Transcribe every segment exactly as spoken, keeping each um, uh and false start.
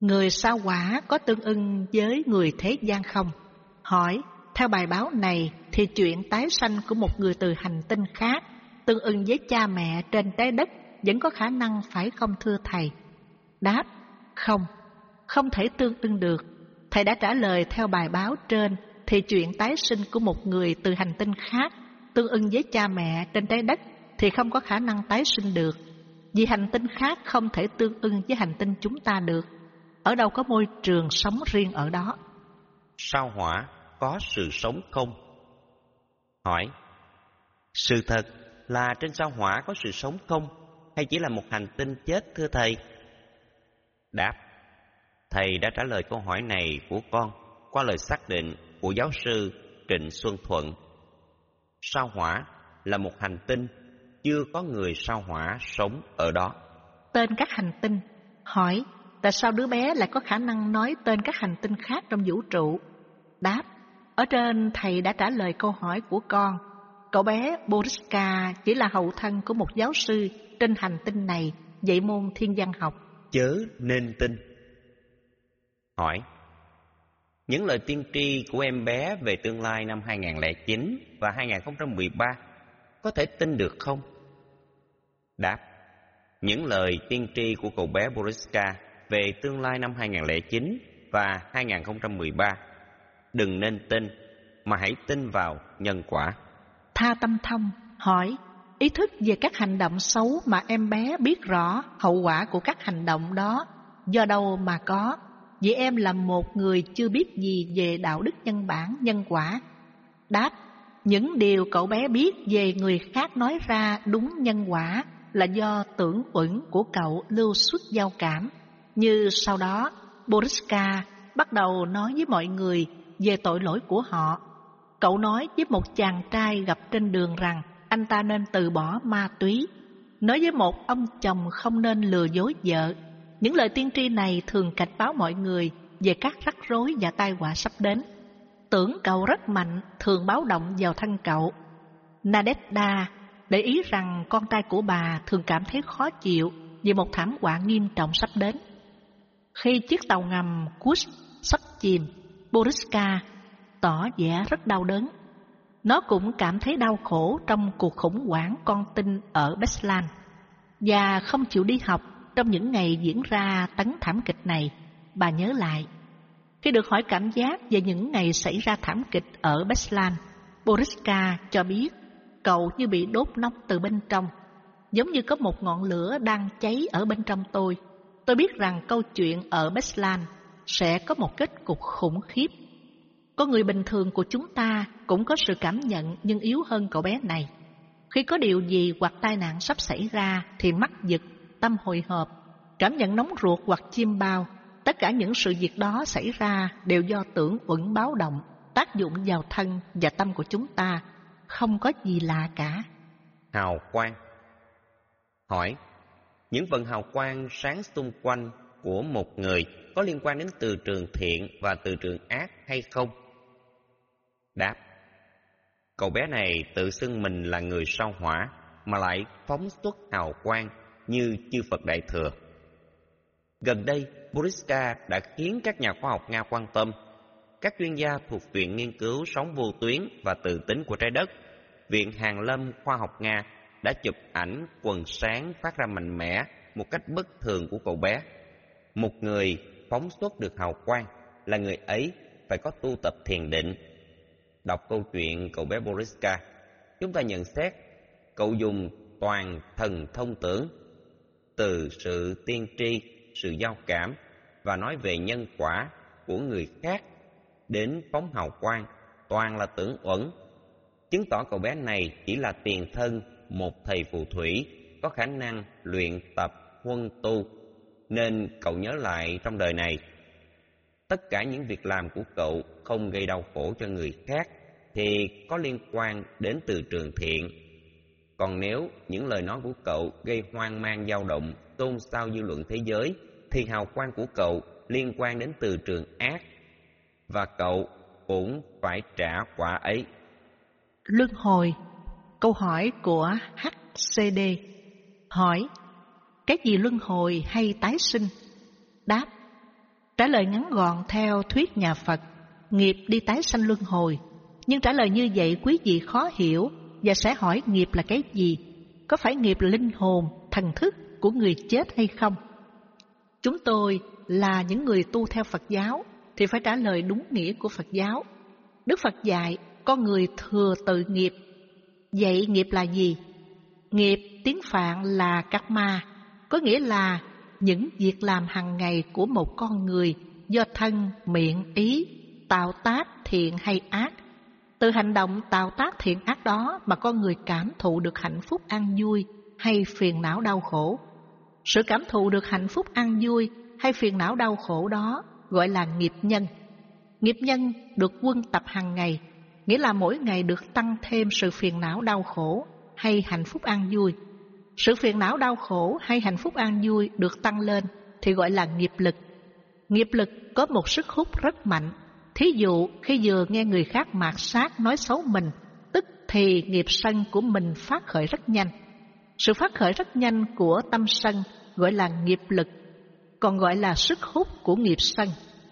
Người sao Hỏa có tương ưng với người thế gian không? Hỏi, theo bài báo này thì chuyện tái sanh của một người từ hành tinh khác tương ưng với cha mẹ trên trái đất vẫn có khả năng phải không thưa thầy? Đáp, không, không thể tương ưng được. Thầy đã trả lời theo bài báo trên thì chuyện tái sinh của một người từ hành tinh khác tương ưng với cha mẹ trên trái đất thì không có khả năng tái sinh được. Vì hành tinh khác không thể tương ưng với hành tinh chúng ta được. Ở đâu có môi trường sống riêng ở đó. Sao Hỏa có sự sống không? Hỏi, sự thật là trên sao Hỏa có sự sống không, hay chỉ là một hành tinh chết thưa thầy? Đáp, thầy đã trả lời câu hỏi này của con qua lời xác định của giáo sư Trịnh Xuân Thuận. Sao Hỏa là một hành tinh, chưa có người sao Hỏa sống ở đó. Tên các hành tinh. Hỏi, tại sao đứa bé lại có khả năng nói tên các hành tinh khác trong vũ trụ? Đáp, ở trên thầy đã trả lời câu hỏi của con. Cậu bé Boriska chỉ là hậu thân của một giáo sư trên hành tinh này dạy môn thiên văn học. Chớ nên tin. Hỏi, những lời tiên tri của em bé về tương lai năm hai không không chín và hai không một ba có thể tin được không? Đáp, những lời tiên tri của cậu bé Boriska về tương lai năm hai không không chín và hai không một ba đừng nên tin, mà hãy tin vào nhân quả. Tha Tâm Thông hỏi, ý thức về các hành động xấu mà em bé biết rõ hậu quả của các hành động đó do đâu mà có? Vì em là một người chưa biết gì về đạo đức nhân bản, nhân quả. Đáp, những điều cậu bé biết về người khác nói ra đúng nhân quả là do tưởng uẩn của cậu lưu xuất giao cảm. Như sau đó, Boriska bắt đầu nói với mọi người về tội lỗi của họ. Cậu nói với một chàng trai gặp trên đường rằng anh ta nên từ bỏ ma túy. Nói với một ông chồng không nên lừa dối vợ. Những lời tiên tri này thường cảnh báo mọi người về các rắc rối và tai họa sắp đến. Tưởng cậu rất mạnh thường báo động vào thân cậu. Nadezhda để ý rằng con trai của bà thường cảm thấy khó chịu vì một thảm họa nghiêm trọng sắp đến. Khi chiếc tàu ngầm Kursk sắp chìm, Boriska tỏ vẻ rất đau đớn. Nó cũng cảm thấy đau khổ trong cuộc khủng hoảng con tin ở Beslan và không chịu đi học trong những ngày diễn ra tấn thảm kịch này. Bà nhớ lại, khi được hỏi cảm giác về những ngày xảy ra thảm kịch ở Beslan, Boriska cho biết cậu như bị đốt nóng từ bên trong, giống như có một ngọn lửa đang cháy ở bên trong tôi. Tôi biết rằng câu chuyện ở Beslan sẽ có một kết cục khủng khiếp. Con người bình thường của chúng ta cũng có sự cảm nhận nhưng yếu hơn cậu bé này. Khi có điều gì hoặc tai nạn sắp xảy ra thì mắt giật, tâm hồi hộp, cảm nhận nóng ruột hoặc chiêm bao. Tất cả những sự việc đó xảy ra đều do tưởng uẩn báo động tác dụng vào thân và tâm của chúng ta. Không có gì lạ cả. Hào quang. Hỏi, những vần hào quang sáng xung quanh của một người có liên quan đến từ trường thiện và từ trường ác hay không? Đáp, cậu bé này tự xưng mình là người sao Hỏa mà lại phóng xuất hào quang như chư Phật Đại Thừa. Gần đây, Boriska đã khiến các nhà khoa học Nga quan tâm. Các chuyên gia thuộc Viện Nghiên cứu Sóng Vô Tuyến và Từ Tính của Trái Đất, Viện Hàn Lâm Khoa học Nga đã chụp ảnh quần sáng phát ra mạnh mẽ một cách bất thường của cậu bé. Một người phóng xuất được hào quang là người ấy phải có tu tập thiền định. Đọc câu chuyện cậu bé Boriska, chúng ta nhận xét cậu dùng toàn thần thông tưởng, từ sự tiên tri, sự giao cảm và nói về nhân quả của người khác đến phóng hào quang, toàn là tưởng uẩn, chứng tỏ cậu bé này chỉ là tiền thân một thầy phù thủy có khả năng luyện tập huân tu, nên cậu nhớ lại trong đời này tất cả những việc làm của cậu không gây đau khổ cho người khác thì có liên quan đến từ trường thiện. Còn nếu những lời nói của cậu gây hoang mang dao động, xôn xao dư luận thế giới, thì hào quang của cậu liên quan đến từ trường ác, và cậu cũng phải trả quả ấy. Luân hồi. Câu hỏi của hát xê đê hỏi, cái gì luân hồi hay tái sinh? Đáp, Trả lời ngắn gọn theo thuyết nhà Phật, nghiệp đi tái sanh luân hồi. Nhưng trả lời như vậy quý vị khó hiểu và sẽ hỏi nghiệp là cái gì? Có phải nghiệp là linh hồn, thần thức của người chết hay không? Chúng tôi là những người tu theo Phật giáo thì phải trả lời đúng nghĩa của Phật giáo. Đức Phật dạy con người thừa tự nghiệp. Vậy nghiệp là gì? Nghiệp tiếng Phạn là karma, có nghĩa là những việc làm hàng ngày của một con người do thân, miệng, ý tạo tác thiện hay ác. Từ hành động tạo tác thiện ác đó mà con người cảm thụ được hạnh phúc an vui hay phiền não đau khổ. Sự cảm thụ được hạnh phúc an vui hay phiền não đau khổ đó gọi là nghiệp nhân. Nghiệp nhân được quân tập hàng ngày, nghĩa là mỗi ngày được tăng thêm sự phiền não đau khổ hay hạnh phúc an vui. Sự phiền não đau khổ hay hạnh phúc an vui được tăng lên thì gọi là nghiệp lực. Nghiệp lực có một sức hút rất mạnh. Thí dụ khi vừa nghe người khác mạt sát nói xấu mình, tức thì nghiệp sân của mình phát khởi rất nhanh. Sự phát khởi rất nhanh của tâm sân gọi là nghiệp lực, còn gọi là sức hút của nghiệp sân.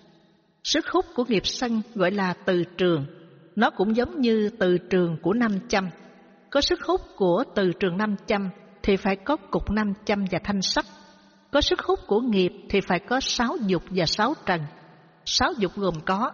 Sức hút của nghiệp sân gọi là từ trường. Nó cũng giống như từ trường của nam châm. Có sức hút của từ trường nam châm thì phải có cục nam châm và thanh sắt. Có sức hút của nghiệp thì phải có sáu dục và sáu trần. Sáu dục gồm có: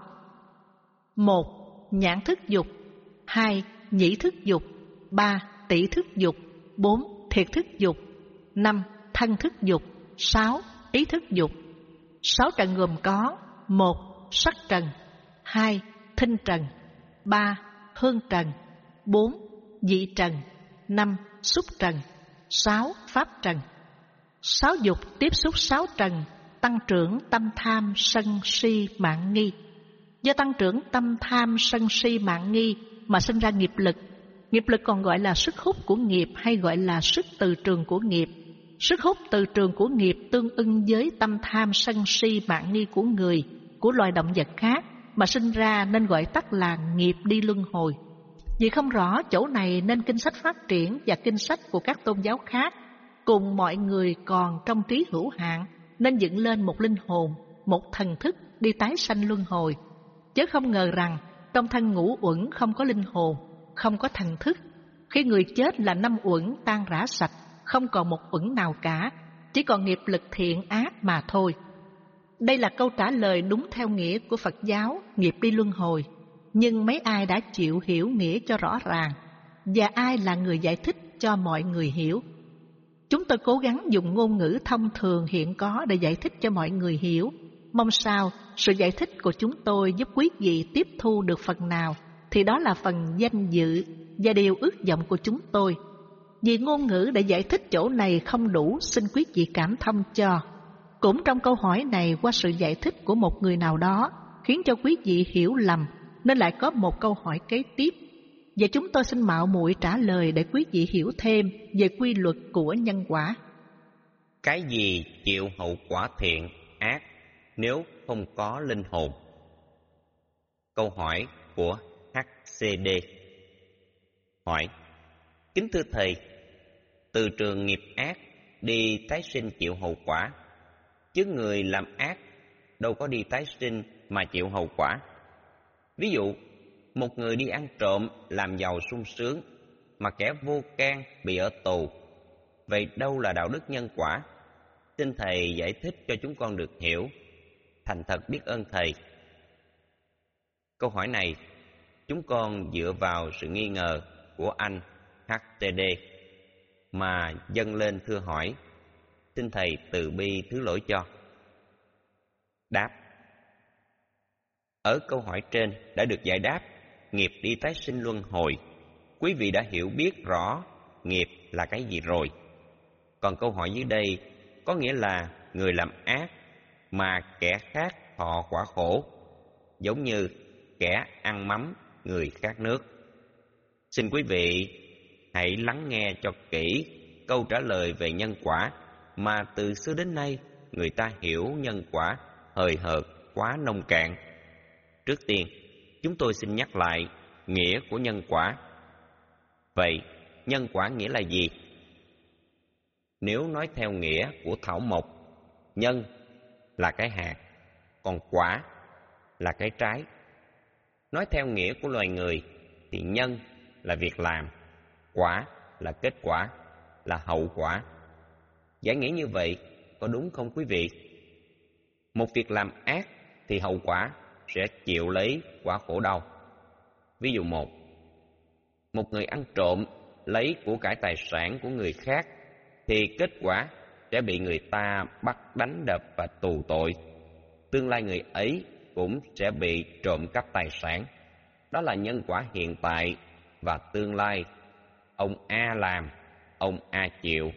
một. Nhãn thức dục. Hai. Nhĩ thức dục. Ba. Tỷ thức dục. Bốn. Thiệt thức dục. Năm. Thân thức dục. Sáu. Ý thức dục. Sáu trần gồm có: một. Sắc trần. Hai. Thinh trần. Ba. Hương trần. Bốn. Vị trần. Năm. Xúc trần. Sáu. Pháp trần. Sáu dục tiếp xúc sáu trần, tăng trưởng tâm tham sân si mạn nghi. Do tăng trưởng tâm tham sân si mạn nghi mà sinh ra nghiệp lực. Nghiệp lực còn gọi là sức hút của nghiệp hay gọi là sức từ trường của nghiệp. Sức hút từ trường của nghiệp tương ưng với tâm tham sân si mạn nghi của người, của loài động vật khác mà sinh ra nên gọi tắt là nghiệp đi luân hồi. Vì không rõ chỗ này nên kinh sách phát triển và kinh sách của các tôn giáo khác cùng mọi người còn trong trí hữu hạn nên dựng lên một linh hồn, một thần thức đi tái sanh luân hồi. Chứ không ngờ rằng trong thân ngũ uẩn không có linh hồn, không có thần thức. Khi người chết là năm uẩn tan rã sạch, không còn một uẩn nào cả, chỉ còn nghiệp lực thiện ác mà thôi. Đây là câu trả lời đúng theo nghĩa của Phật giáo, nghiệp đi luân hồi. Nhưng mấy ai đã chịu hiểu nghĩa cho rõ ràng, và ai là người giải thích cho mọi người hiểu? Chúng tôi cố gắng dùng ngôn ngữ thông thường hiện có để giải thích cho mọi người hiểu. Mong sao sự giải thích của chúng tôi giúp quý vị tiếp thu được phần nào thì đó là phần danh dự và điều ước vọng của chúng tôi. Vì ngôn ngữ để giải thích chỗ này không đủ, xin quý vị cảm thông cho. Cũng trong câu hỏi này, qua sự giải thích của một người nào đó khiến cho quý vị hiểu lầm, nên lại có một câu hỏi kế tiếp. Và chúng tôi xin mạo muội trả lời để quý vị hiểu thêm về quy luật của nhân quả. Cái gì chịu hậu quả thiện, ác nếu không có linh hồn? Câu hỏi của hát xê đê hỏi: kính thưa Thầy, từ trường nghiệp ác đi tái sinh chịu hậu quả, chứ người làm ác đâu có đi tái sinh mà chịu hậu quả. Ví dụ, một người đi ăn trộm làm giàu sung sướng, mà kẻ vô can bị ở tù. Vậy đâu là đạo đức nhân quả? Xin Thầy giải thích cho chúng con được hiểu. Thành thật biết ơn Thầy. Câu hỏi này chúng con dựa vào sự nghi ngờ của anh hát tê đê mà dâng lên thưa hỏi. Xin Thầy từ bi thứ lỗi cho. Đáp: ở câu hỏi trên đã được giải đáp nghiệp đi tái sinh luân hồi. Quý vị đã hiểu biết rõ nghiệp là cái gì rồi. Còn câu hỏi dưới đây có nghĩa là người làm ác mà kẻ khác họ quả khổ, giống như kẻ ăn mắm người khác nước. Xin quý vị hãy lắng nghe cho kỹ câu trả lời về nhân quả mà từ xưa đến nay người ta hiểu nhân quả hời hợt, quá nông cạn. Trước tiên, chúng tôi xin nhắc lại nghĩa của nhân quả. Vậy, nhân quả nghĩa là gì? Nếu nói theo nghĩa của thảo mộc, nhân là cái hạt, còn quả là cái trái. Nói theo nghĩa của loài người thì nhân là việc làm, quả là kết quả, là hậu quả. Giải nghĩa như vậy có đúng không quý vị? Một việc làm ác thì hậu quả sẽ chịu lấy quả khổ đau. Ví dụ một, một người ăn trộm lấy của cải tài sản của người khác thì kết quả sẽ bị người ta bắt đánh đập và tù tội. Tương lai người ấy cũng sẽ bị trộm cắp tài sản. Đó là nhân quả hiện tại và tương lai. Ông A làm, ông A chịu.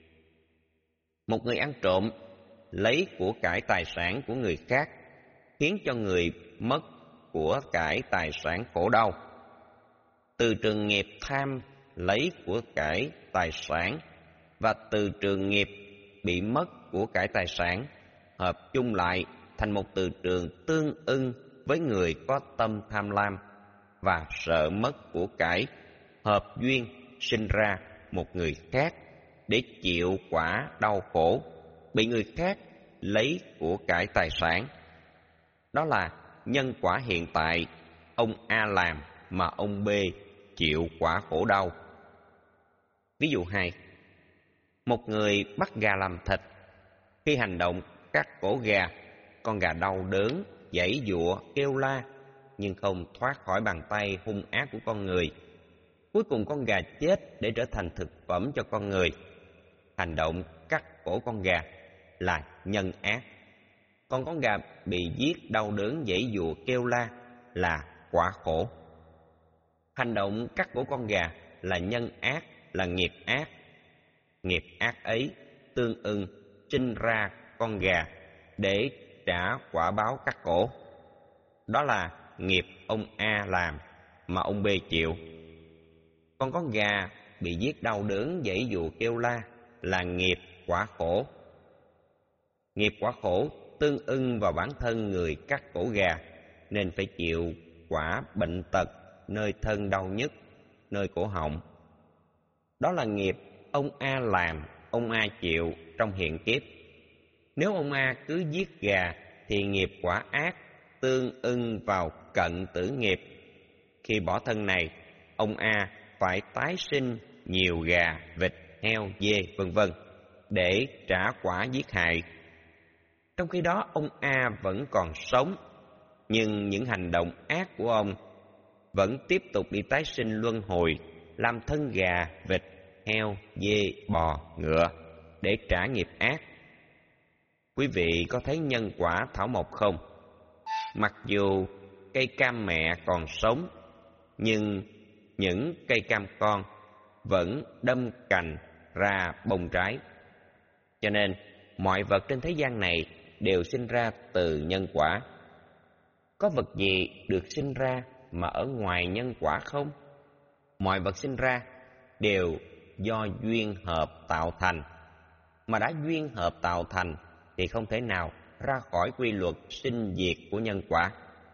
Một người ăn trộm lấy của cải tài sản của người khác khiến cho người mất của cải tài sản khổ đau. Từ trường nghiệp tham lấy của cải tài sản và từ trường nghiệp bị mất của cải tài sản hợp chung lại thành một từ trường tương ưng với người có tâm tham lam và sợ mất của cải, hợp duyên sinh ra một người khác để chịu quả đau khổ bị người khác lấy của cải tài sản. Đó là nhân quả hiện tại, ông A làm mà ông B chịu quả khổ đau. Ví dụ hai, một người bắt gà làm thịt. Khi hành động cắt cổ gà, con gà đau đớn, giãy giụa, kêu la, nhưng không thoát khỏi bàn tay hung ác của con người. Cuối cùng con gà chết để trở thành thực phẩm cho con người. Hành động cắt cổ con gà là nhân ác. Còn con gà bị giết đau đớn, giãy giụa, kêu la là quả khổ. Hành động cắt cổ con gà là nhân ác, là nghiệp ác. Nghiệp ác ấy tương ưng sinh ra con gà để trả quả báo cắt cổ. Đó là nghiệp ông A làm mà ông B chịu. Còn con gà bị giết đau đớn, giãy giụa, kêu la là nghiệp quả khổ. Nghiệp quả khổ tương ưng vào bản thân người cắt cổ gà nên phải chịu quả bệnh tật nơi thân đau nhức, nơi cổ họng. Đó là nghiệp ông A làm, ông A chịu trong hiện kiếp. Nếu ông A cứ giết gà thì nghiệp quả ác tương ưng vào cận tử nghiệp. Khi bỏ thân này, ông A phải tái sinh nhiều gà, vịt, heo, dê, vân vân để trả quả giết hại. Trong khi đó ông A vẫn còn sống, nhưng những hành động ác của ông vẫn tiếp tục đi tái sinh luân hồi, làm thân gà, vịt, heo, dê, bò, ngựa để trả nghiệp ác. Quý vị có thấy nhân quả thảo mộc không? Mặc dù cây cam mẹ còn sống, nhưng những cây cam con vẫn đâm cành ra bông trái. Cho nên mọi vật trên thế gian này đều sinh ra từ nhân quả. Có vật gì được sinh ra mà ở ngoài nhân quả không? Mọi vật sinh ra đều do duyên hợp tạo thành. Mà đã duyên hợp tạo thành thì không thể nào ra khỏi quy luật sinh diệt của nhân quả.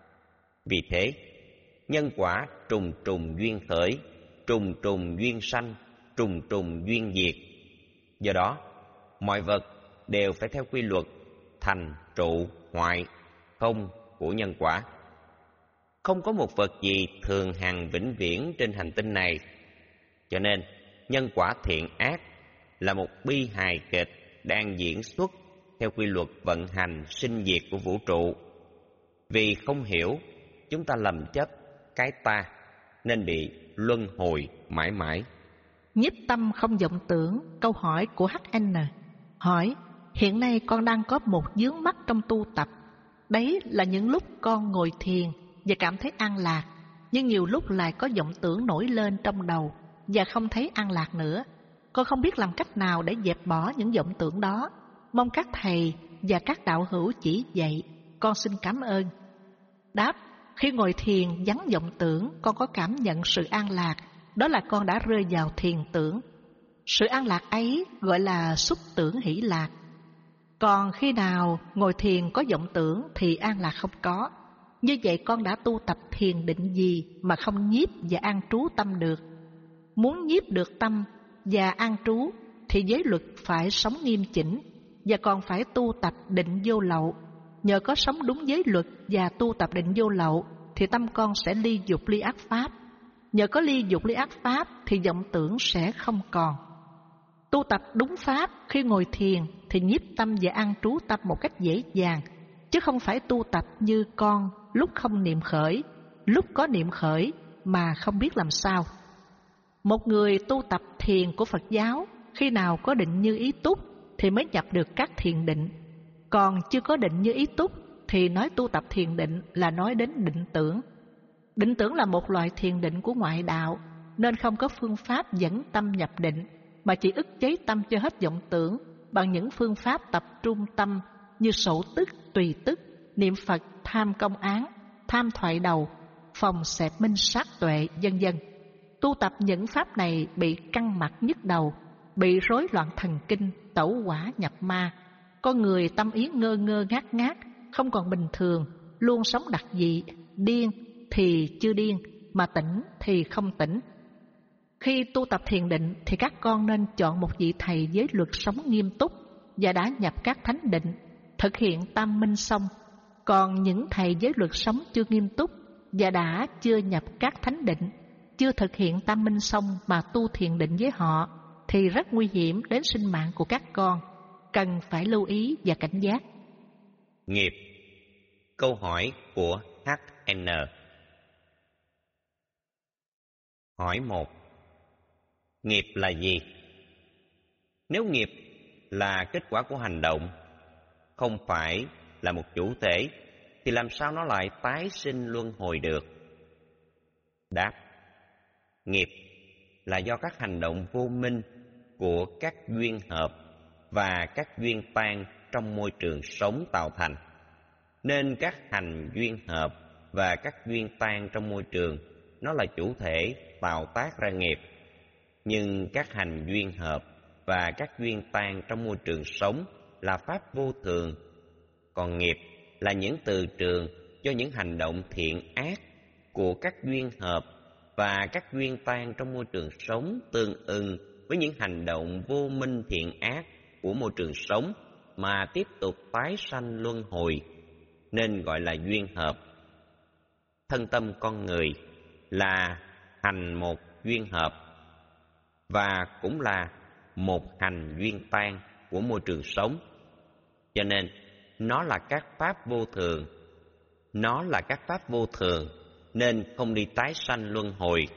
Vì thế, nhân quả trùng trùng duyên khởi, trùng trùng duyên sanh, trùng trùng duyên diệt. Do đó, mọi vật đều phải theo quy luật thành, trụ, hoại, không của nhân quả. Không có một vật gì thường hằng vĩnh viễn trên hành tinh này. Cho nên, nhân quả thiện ác là một bi hài kịch đang diễn xuất theo quy luật vận hành sinh diệt của vũ trụ. Vì không hiểu, chúng ta lầm chấp cái ta nên bị luân hồi mãi mãi. Nhiếp tâm không vọng tưởng. Câu hỏi của hát en hỏi: hiện nay con đang có một vướng mắc trong tu tập. Đấy là những lúc con ngồi thiền và cảm thấy an lạc, nhưng nhiều lúc lại có vọng tưởng nổi lên trong đầu và không thấy an lạc nữa. Con không biết làm cách nào để dẹp bỏ những vọng tưởng đó. Mong các thầy và các đạo hữu chỉ dạy. Con xin cảm ơn. Đáp: khi ngồi thiền vắng vọng tưởng, con có cảm nhận sự an lạc. Đó là con đã rơi vào thiền tưởng. Sự an lạc ấy gọi là xúc tưởng hỷ lạc. Còn khi nào ngồi thiền có vọng tưởng thì an lạc không có. Như vậy con đã tu tập thiền định gì mà không nhiếp và an trú tâm được? Muốn nhiếp được tâm và an trú thì giới luật phải sống nghiêm chỉnh, và còn phải tu tập định vô lậu. nhờ có sống đúng giới luật và tu tập định vô lậu thì tâm con sẽ ly dục ly ác pháp. Nhờ có ly dục ly ác pháp thì vọng tưởng sẽ không còn. Tu tập đúng pháp, khi ngồi thiền thì nhiếp tâm và an trú tâm một cách dễ dàng, chứ không phải tu tập như con lúc không niệm khởi, lúc có niệm khởi mà không biết làm sao. Một người tu tập thiền của Phật giáo, khi nào có định như ý túc thì mới nhập được các thiền định. Còn chưa có định như ý túc thì nói tu tập thiền định là nói đến định tưởng. Định tưởng là một loại thiền định của ngoại đạo, nên không có phương pháp dẫn tâm nhập định, mà chỉ ức chế tâm cho hết vọng tưởng bằng những phương pháp tập trung tâm như sổ tức, tùy tức, niệm Phật, tham công án, tham thoại đầu, phòng xẹp minh sát tuệ, vân vân. Tu tập những pháp này bị căng mặt nhức đầu, bị rối loạn thần kinh, tẩu hỏa nhập ma. Con người tâm ý ngơ ngơ ngác ngác, không còn bình thường, luôn sống đặc dị, điên thì chưa điên, mà tỉnh thì không tỉnh. Khi tu tập thiền định thì các con nên chọn một vị thầy với luật sống nghiêm túc và đã nhập các thánh định, thực hiện tam minh xong. Còn những thầy với luật sống chưa nghiêm túc và đã chưa nhập các thánh định, chưa thực hiện tam minh xong mà tu thiền định với họ thì rất nguy hiểm đến sinh mạng của các con, cần phải lưu ý và cảnh giác. Nghiệp. Câu hỏi của hát en. Hỏi một. Nghiệp là gì? Nếu nghiệp là kết quả của hành động, không phải là một chủ thể, thì làm sao nó lại tái sinh luân hồi được? Đáp. Nghiệp là do các hành động vô minh của các duyên hợp và các duyên tan trong môi trường sống tạo thành. Nên các hành duyên hợp và các duyên tan trong môi trường nó là chủ thể tạo tác ra nghiệp. Nhưng các hành duyên hợp và các duyên tan trong môi trường sống là pháp vô thường. Còn nghiệp là những từ trường cho những hành động thiện ác của các duyên hợp và các duyên tan trong môi trường sống tương ưng với những hành động vô minh thiện ác của môi trường sống mà tiếp tục tái sanh luân hồi, nên gọi là duyên hợp. Thân tâm con người là hành một duyên hợp và cũng là một hành duyên tan của môi trường sống. Cho nên nó là các pháp vô thường. Nó là các pháp vô thường nên không đi tái sanh luân hồi,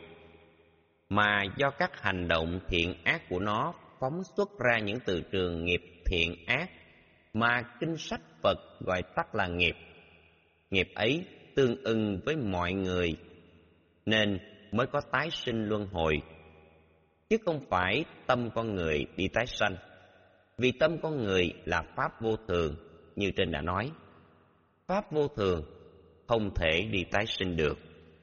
mà do các hành động thiện ác của nó phóng xuất ra những từ trường nghiệp thiện ác mà kinh sách Phật gọi tắt là nghiệp. Nghiệp ấy tương ưng với mọi người nên mới có tái sinh luân hồi, chứ không phải tâm con người đi tái sanh. Vì tâm con người là pháp vô thường, như trên đã nói. Pháp vô thường không thể đi tái sinh được.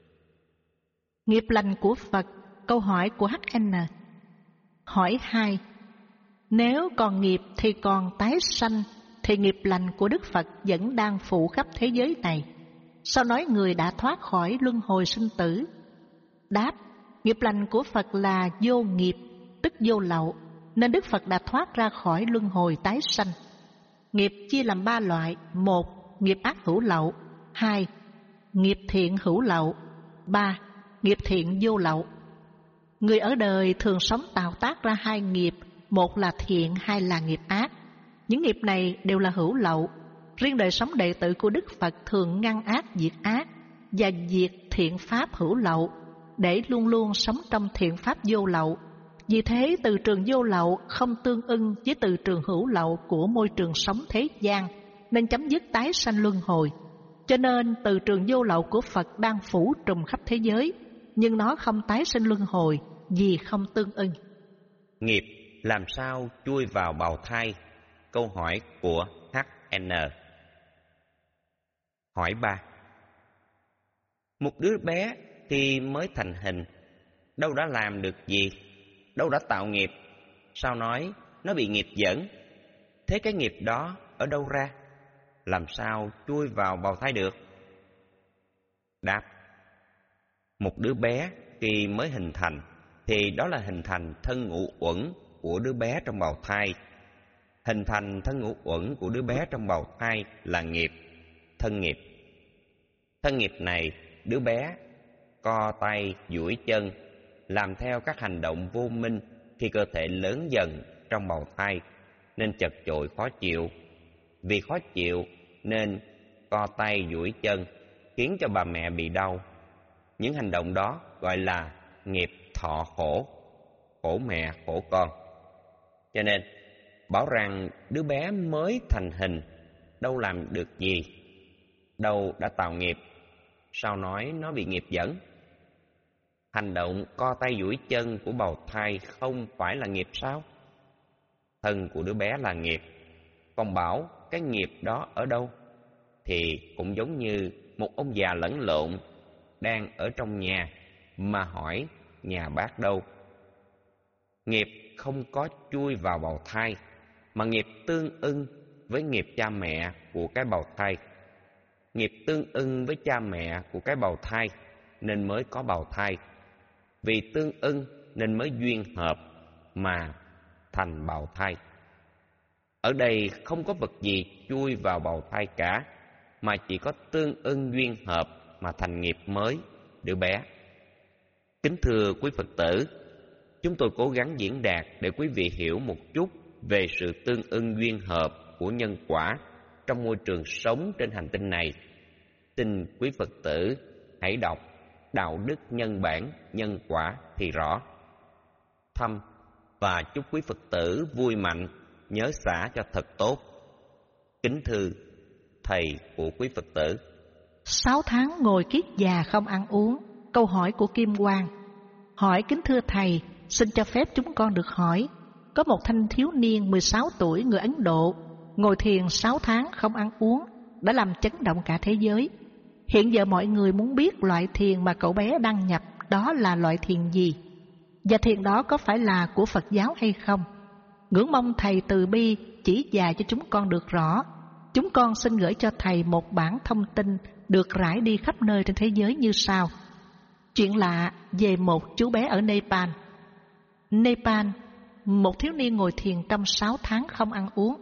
Nghiệp lành của Phật. Câu hỏi của hát en. Hỏi hai. Nếu còn nghiệp thì còn tái sanh, thì nghiệp lành của Đức Phật vẫn đang phủ khắp thế giới này. Sao nói người đã thoát khỏi luân hồi sinh tử? Đáp. Nghiệp lành của Phật là vô nghiệp, tức vô lậu, nên Đức Phật đã thoát ra khỏi luân hồi tái sanh. Nghiệp chia làm ba loại: một, nghiệp ác hữu lậu; hai, nghiệp thiện hữu lậu; ba, nghiệp thiện vô lậu. Người ở đời thường sống tạo tác ra hai nghiệp, một là thiện, hai là nghiệp ác. Những nghiệp này đều là hữu lậu. Riêng đời sống đệ tử của Đức Phật thường ngăn ác diệt ác và diệt thiện pháp hữu lậu, để luôn luôn sống trong thiện pháp vô lậu. Vì thế từ trường vô lậu không tương ưng với từ trường hữu lậu của môi trường sống thế gian, nên chấm dứt tái sanh luân hồi. Cho nên từ trường vô lậu của Phật đang phủ trùm khắp thế giới, nhưng nó không tái sinh luân hồi vì không tương ưng. Nghiệp làm sao chui vào bào thai? Câu hỏi của hát en. Hỏi ba. Một đứa bé khi mới thành hình, đâu đã làm được gì, đâu đã tạo nghiệp, sao nói nó bị nghiệp dẫn? Thế cái nghiệp đó ở đâu ra? Làm sao chui vào bào thai được? Đáp. Một đứa bé khi mới hình thành thì đó là hình thành thân ngũ uẩn của đứa bé trong bào thai. Hình thành thân ngũ uẩn của đứa bé trong bào thai là nghiệp. thân nghiệp. Thân nghiệp này, đứa bé co tay, duỗi chân, làm theo các hành động vô minh khi cơ thể lớn dần trong bào thai, nên chật chội khó chịu. Vì khó chịu nên co tay, duỗi chân, khiến cho bà mẹ bị đau. Những hành động đó gọi là nghiệp thọ khổ, khổ mẹ, khổ con. Cho nên, bảo rằng đứa bé mới thành hình, đâu làm được gì, đâu đã tạo nghiệp, sao nói nó bị nghiệp dẫn? Hành động co tay duỗi chân của bào thai không phải là nghiệp sao? Thân của đứa bé là nghiệp, còn bảo cái nghiệp đó ở đâu? Thì cũng giống như một ông già lẫn lộn đang ở trong nhà mà hỏi nhà bác đâu. Nghiệp không có chui vào bào thai, mà nghiệp tương ưng với nghiệp cha mẹ của cái bào thai. Nghiệp tương ưng với cha mẹ của cái bào thai nên mới có bào thai. Vì tương ưng nên mới duyên hợp mà thành bào thai. Ở đây không có vật gì chui vào bào thai cả, mà chỉ có tương ưng duyên hợp mà thành nghiệp mới, đứa bé. Kính thưa quý Phật tử, chúng tôi cố gắng diễn đạt để quý vị hiểu một chút về sự tương ưng duyên hợp của nhân quả trong môi trường sống trên hành tinh này. Xin quý Phật tử hãy đọc Đạo đức nhân bản nhân quả thì rõ. Thăm và chúc quý Phật tử vui mạnh, nhớ xả cho thật tốt. Kính thưa thầy của quý Phật tử. Sáu tháng ngồi kiết già không ăn uống. Câu hỏi của Kim Quang. Hỏi kính thưa thầy, xin cho phép chúng con được hỏi. Có một thanh thiếu niên mười sáu tuổi người Ấn Độ ngồi thiền sáu tháng không ăn uống đã làm chấn động cả thế giới. Hiện giờ mọi người muốn biết loại thiền mà cậu bé đăng nhập đó là loại thiền gì, và thiền đó có phải là của Phật giáo hay không. Ngưỡng mong thầy từ bi chỉ dạy cho chúng con được rõ. Chúng con xin gửi cho thầy một bản thông tin được rải đi khắp nơi trên thế giới như sau. Chuyện lạ về một chú bé ở Nepal. Nepal, một thiếu niên ngồi thiền trong sáu tháng không ăn uống.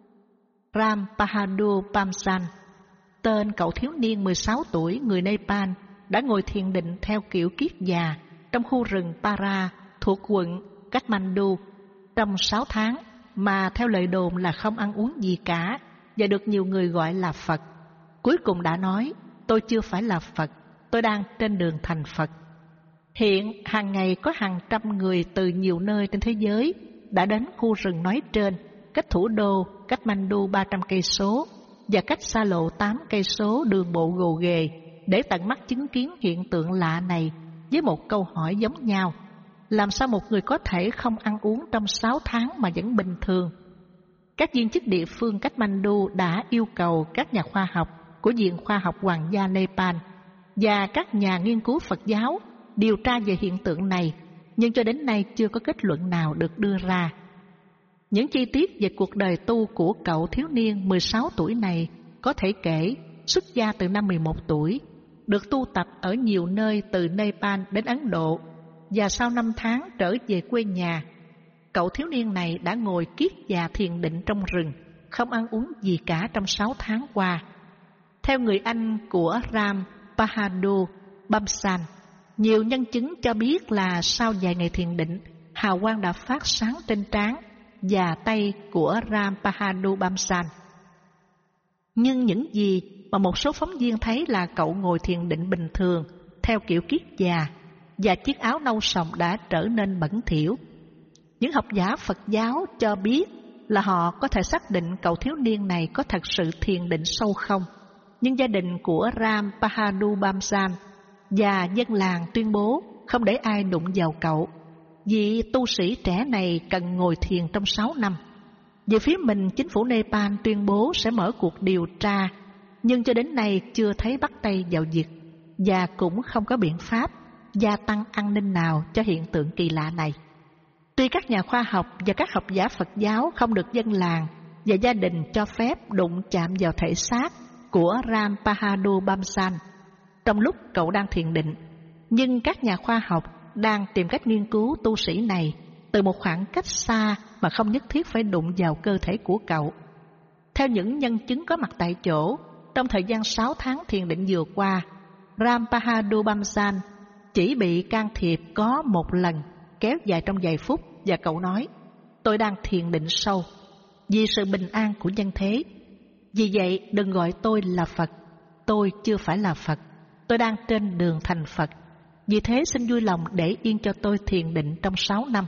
Ram Bahadur Bamsan, tên cậu thiếu niên mười sáu tuổi người Nepal, đã ngồi thiền định theo kiểu kiết già trong khu rừng Para thuộc quận Kathmandu trong sáu tháng, mà theo lời đồn là không ăn uống gì cả và được nhiều người gọi là Phật. Cuối cùng đã nói, tôi chưa phải là Phật, tôi đang trên đường thành Phật. Hiện hàng ngày có hàng trăm người từ nhiều nơi trên thế giới đã đến khu rừng nói trên, cách thủ đô Kathmandu ba trăm cây số và cách xa lộ tám cây số đường bộ gồ ghề, để tận mắt chứng kiến hiện tượng lạ này với một câu hỏi giống nhau. Làm sao một người có thể không ăn uống trong sáu tháng mà vẫn bình thường? Các viên chức địa phương Kathmandu đã yêu cầu các nhà khoa học của Viện Khoa học Hoàng gia Nepal và các nhà nghiên cứu Phật giáo điều tra về hiện tượng này, nhưng cho đến nay chưa có kết luận nào được đưa ra. Những chi tiết về cuộc đời tu của cậu thiếu niên mười sáu tuổi này có thể kể. Xuất gia từ năm mười một tuổi, được tu tập ở nhiều nơi từ Nepal đến Ấn Độ, và sau năm tháng trở về quê nhà, cậu thiếu niên này đã ngồi kiết già thiền định trong rừng, không ăn uống gì cả trong sáu tháng qua. Theo người anh của Ram Bahadur Bamsan, nhiều nhân chứng cho biết là sau vài ngày thiền định, hào quang đã phát sáng trên trán và tay của Ram Bahadur Bamsan. Nhưng những gì mà một số phóng viên thấy là cậu ngồi thiền định bình thường theo kiểu kiết già, và chiếc áo nâu sòng đã trở nên bẩn thỉu. Những học giả Phật giáo cho biết là họ có thể xác định cậu thiếu niên này có thật sự thiền định sâu không, nhưng gia đình của Ram Bahadur Bamsan và dân làng tuyên bố không để ai đụng vào cậu, vì tu sĩ trẻ này cần ngồi thiền trong sáu năm. Về phía mình, chính phủ Nepal tuyên bố sẽ mở cuộc điều tra, nhưng cho đến nay chưa thấy bắt tay vào việc, và cũng không có biện pháp gia tăng an ninh nào cho hiện tượng kỳ lạ này. Tuy các nhà khoa học và các học giả Phật giáo không được dân làng và gia đình cho phép đụng chạm vào thể xác của Ram Bahadur Bamsan trong lúc cậu đang thiền định, nhưng các nhà khoa học đang tìm cách nghiên cứu tu sĩ này từ một khoảng cách xa mà không nhất thiết phải đụng vào cơ thể của cậu. Theo những nhân chứng có mặt tại chỗ, trong thời gian sáu tháng thiền định vừa qua, Ram Bahadur Bamsan chỉ bị can thiệp có một lần, kéo dài trong vài phút, và cậu nói: tôi đang thiền định sâu vì sự bình an của nhân thế. Vì vậy đừng gọi tôi là Phật, tôi chưa phải là Phật, tôi đang trên đường thành Phật. Vì thế xin vui lòng để yên cho tôi thiền định trong sáu năm.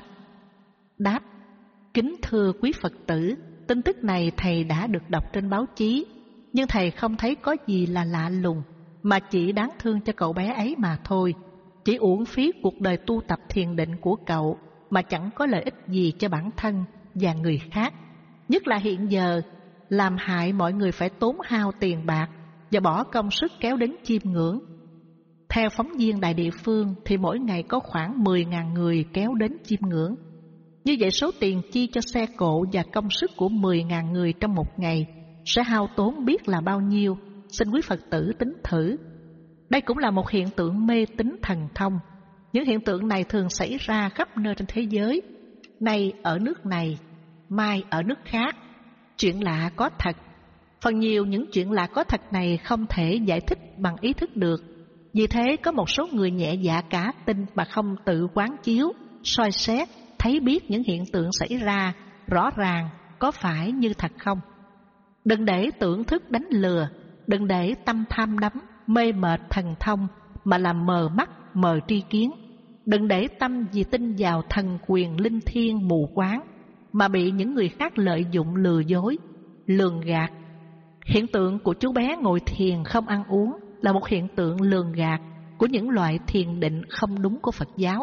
Đáp: kính thưa quý Phật tử, tin tức này thầy đã được đọc trên báo chí, nhưng thầy không thấy có gì là lạ lùng, mà chỉ đáng thương cho cậu bé ấy mà thôi. Chỉ uổng phí cuộc đời tu tập thiền định của cậu mà chẳng có lợi ích gì cho bản thân và người khác. Nhất là hiện giờ, làm hại mọi người phải tốn hao tiền bạc và bỏ công sức kéo đến chiêm ngưỡng. Theo phóng viên đài địa phương thì mỗi ngày có khoảng mười nghìn người kéo đến chiêm ngưỡng. Như vậy số tiền chi cho xe cộ và công sức của mười nghìn người trong một ngày sẽ hao tốn biết là bao nhiêu. Xin quý Phật tử tính thử. Đây cũng là một hiện tượng mê tín thần thông. Những hiện tượng này thường xảy ra khắp nơi trên thế giới. Nay ở nước này, mai ở nước khác. Chuyện lạ có thật. Phần nhiều những chuyện lạ có thật này không thể giải thích bằng ý thức được. Vì thế có một số người nhẹ dạ cả tin mà không tự quán chiếu, soi xét, thấy biết những hiện tượng xảy ra rõ ràng có phải như thật không. Đừng để tưởng thức đánh lừa, đừng để tâm tham đắm, mê mệt thần thông mà làm mờ mắt, mờ tri kiến. Đừng để tâm vì tin vào thần quyền linh thiêng mù quáng mà bị những người khác lợi dụng lừa dối, lường gạt. Hiện tượng của chú bé ngồi thiền không ăn uống là một hiện tượng lường gạt của những loại thiền định không đúng của Phật giáo.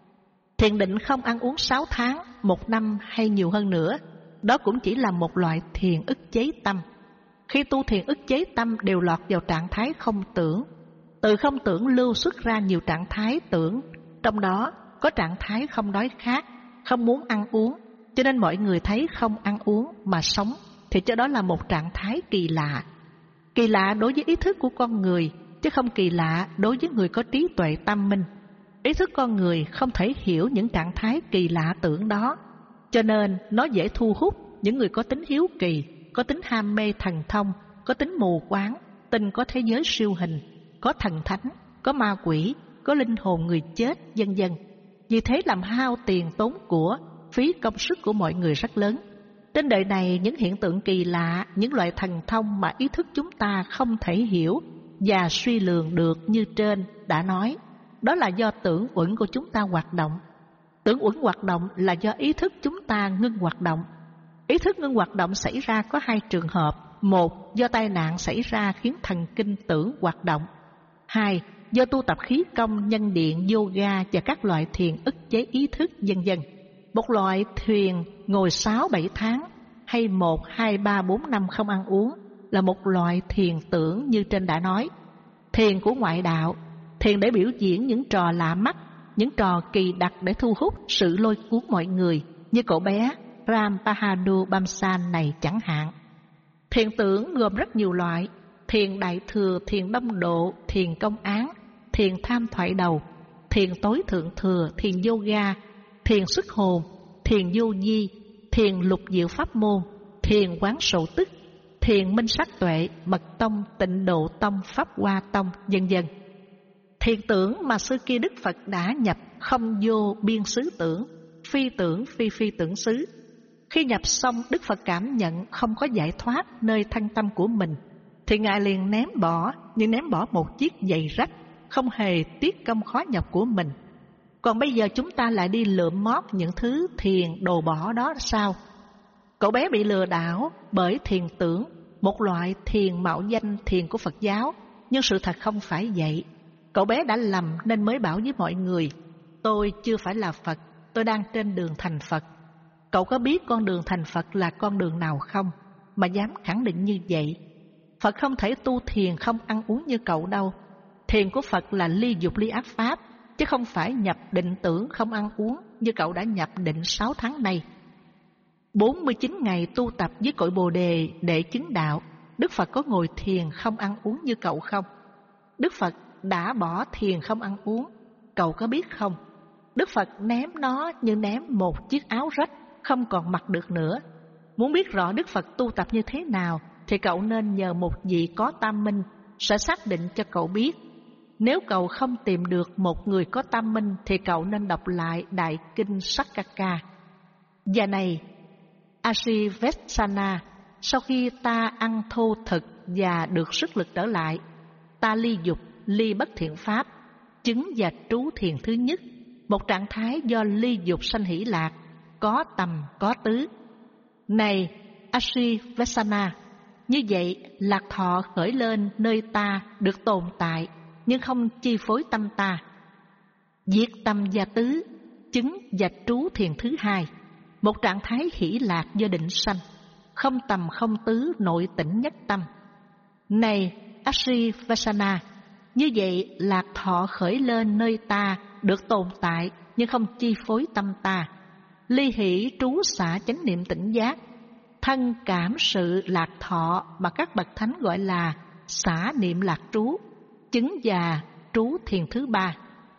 Thiền định không ăn uống sáu tháng, một năm hay nhiều hơn nữa, đó cũng chỉ là một loại thiền ức chế tâm. Khi tu thiền ức chế tâm đều lọt vào trạng thái không tưởng. Từ không tưởng lưu xuất ra nhiều trạng thái tưởng, trong đó có trạng thái không đói khát, không muốn ăn uống. Cho nên mọi người thấy không ăn uống mà sống thì cho đó là một trạng thái kỳ lạ. Kỳ lạ đối với ý thức của con người, chứ không kỳ lạ đối với người có trí tuệ tâm minh. Ý thức con người không thể hiểu những trạng thái kỳ lạ tưởng đó, cho nên nó dễ thu hút những người có tính hiếu kỳ, có tính ham mê thần thông, có tính mù quáng, tin có thế giới siêu hình, có thần thánh, có ma quỷ, có linh hồn người chết, vân vân. Vì thế làm hao tiền tốn của, phí công sức của mọi người rất lớn. Trên đời này những hiện tượng kỳ lạ, những loại thần thông mà ý thức chúng ta không thể hiểu và suy lường được như trên đã nói, đó là do tưởng uẩn của chúng ta hoạt động. Tưởng uẩn hoạt động là do ý thức chúng ta ngưng hoạt động. Ý thức ngưng hoạt động xảy ra có hai trường hợp. Một, do tai nạn xảy ra khiến thần kinh tưởng hoạt động. Hai, do tu tập khí công, nhân điện, yoga và các loại thiền ức chế ý thức, vân vân. Một loại thiền ngồi sáu bảy tháng hay một, hai, ba, bốn năm không ăn uống là một loại thiền tưởng như trên đã nói. Thiền của ngoại đạo, thiền để biểu diễn những trò lạ mắt, những trò kỳ đặc để thu hút sự lôi cuốn mọi người, như cậu bé Ram Bahadur Bamsan này chẳng hạn. Thiền tưởng gồm rất nhiều loại: thiền đại thừa, thiền đông độ, thiền công án, thiền tham thoại đầu, thiền tối thượng thừa, thiền yoga, thiền xuất hồn, thiền vô vi, thiền lục diệu pháp môn, thiền quán sổ tức, thiền minh sắc tuệ, mật tông, tịnh độ tông, pháp hoa tông, vân vân. Thiền tưởng mà xưa kia Đức Phật đã nhập không vô biên xứ tưởng, phi tưởng phi phi tưởng xứ. Khi nhập xong, Đức Phật cảm nhận không có giải thoát nơi thân tâm của mình, thì Ngài liền ném bỏ, như ném bỏ một chiếc giày rách, không hề tiếc công khó nhọc của mình. Còn bây giờ chúng ta lại đi lượm mót những thứ thiền đồ bỏ đó sao? Cậu bé bị lừa đảo bởi thiền tưởng, một loại thiền mạo danh thiền của Phật giáo, nhưng sự thật không phải vậy. Cậu bé đã lầm nên mới bảo với mọi người: tôi chưa phải là Phật, tôi đang trên đường thành Phật. Cậu có biết con đường thành Phật là con đường nào không mà dám khẳng định như vậy? Phật không thể tu thiền không ăn uống như cậu đâu. Thiền của Phật là ly dục ly ác pháp, chứ không phải nhập định tưởng không ăn uống như cậu đã nhập định sáu tháng nay. bốn mươi chín ngày tu tập với cội Bồ Đề để chứng đạo, Đức Phật có ngồi thiền không ăn uống như cậu không? Đức Phật đã bỏ thiền không ăn uống, cậu có biết không? Đức Phật ném nó như ném một chiếc áo rách, không còn mặc được nữa. Muốn biết rõ Đức Phật tu tập như thế nào thì cậu nên nhờ một vị có tam minh sẽ xác định cho cậu biết. Nếu cậu không tìm được một người có tam minh thì cậu nên đọc lại Đại Kinh Sakkaka. Và này, Asivesana, sau khi ta ăn thô thực và được sức lực trở lại, ta ly dục, ly bất thiện pháp, chứng và trú thiền thứ nhất, một trạng thái do ly dục sanh hỷ lạc, có tầm, có tứ. Này Asivesana, như vậy lạc thọ khởi lên nơi ta được tồn tại, nhưng không chi phối tâm ta. Diệt tâm và tứ, chứng và trú thiền thứ hai, một trạng thái hỷ lạc do định sanh, không tầm không tứ, nội tỉnh nhất tâm. Này Asivesana, như vậy lạc thọ khởi lên nơi ta được tồn tại, nhưng không chi phối tâm ta. Ly hỷ trú xả chánh niệm tỉnh giác, thân cảm sự lạc thọ mà các bậc thánh gọi là xả niệm lạc trú, chứng và trú thiền thứ ba.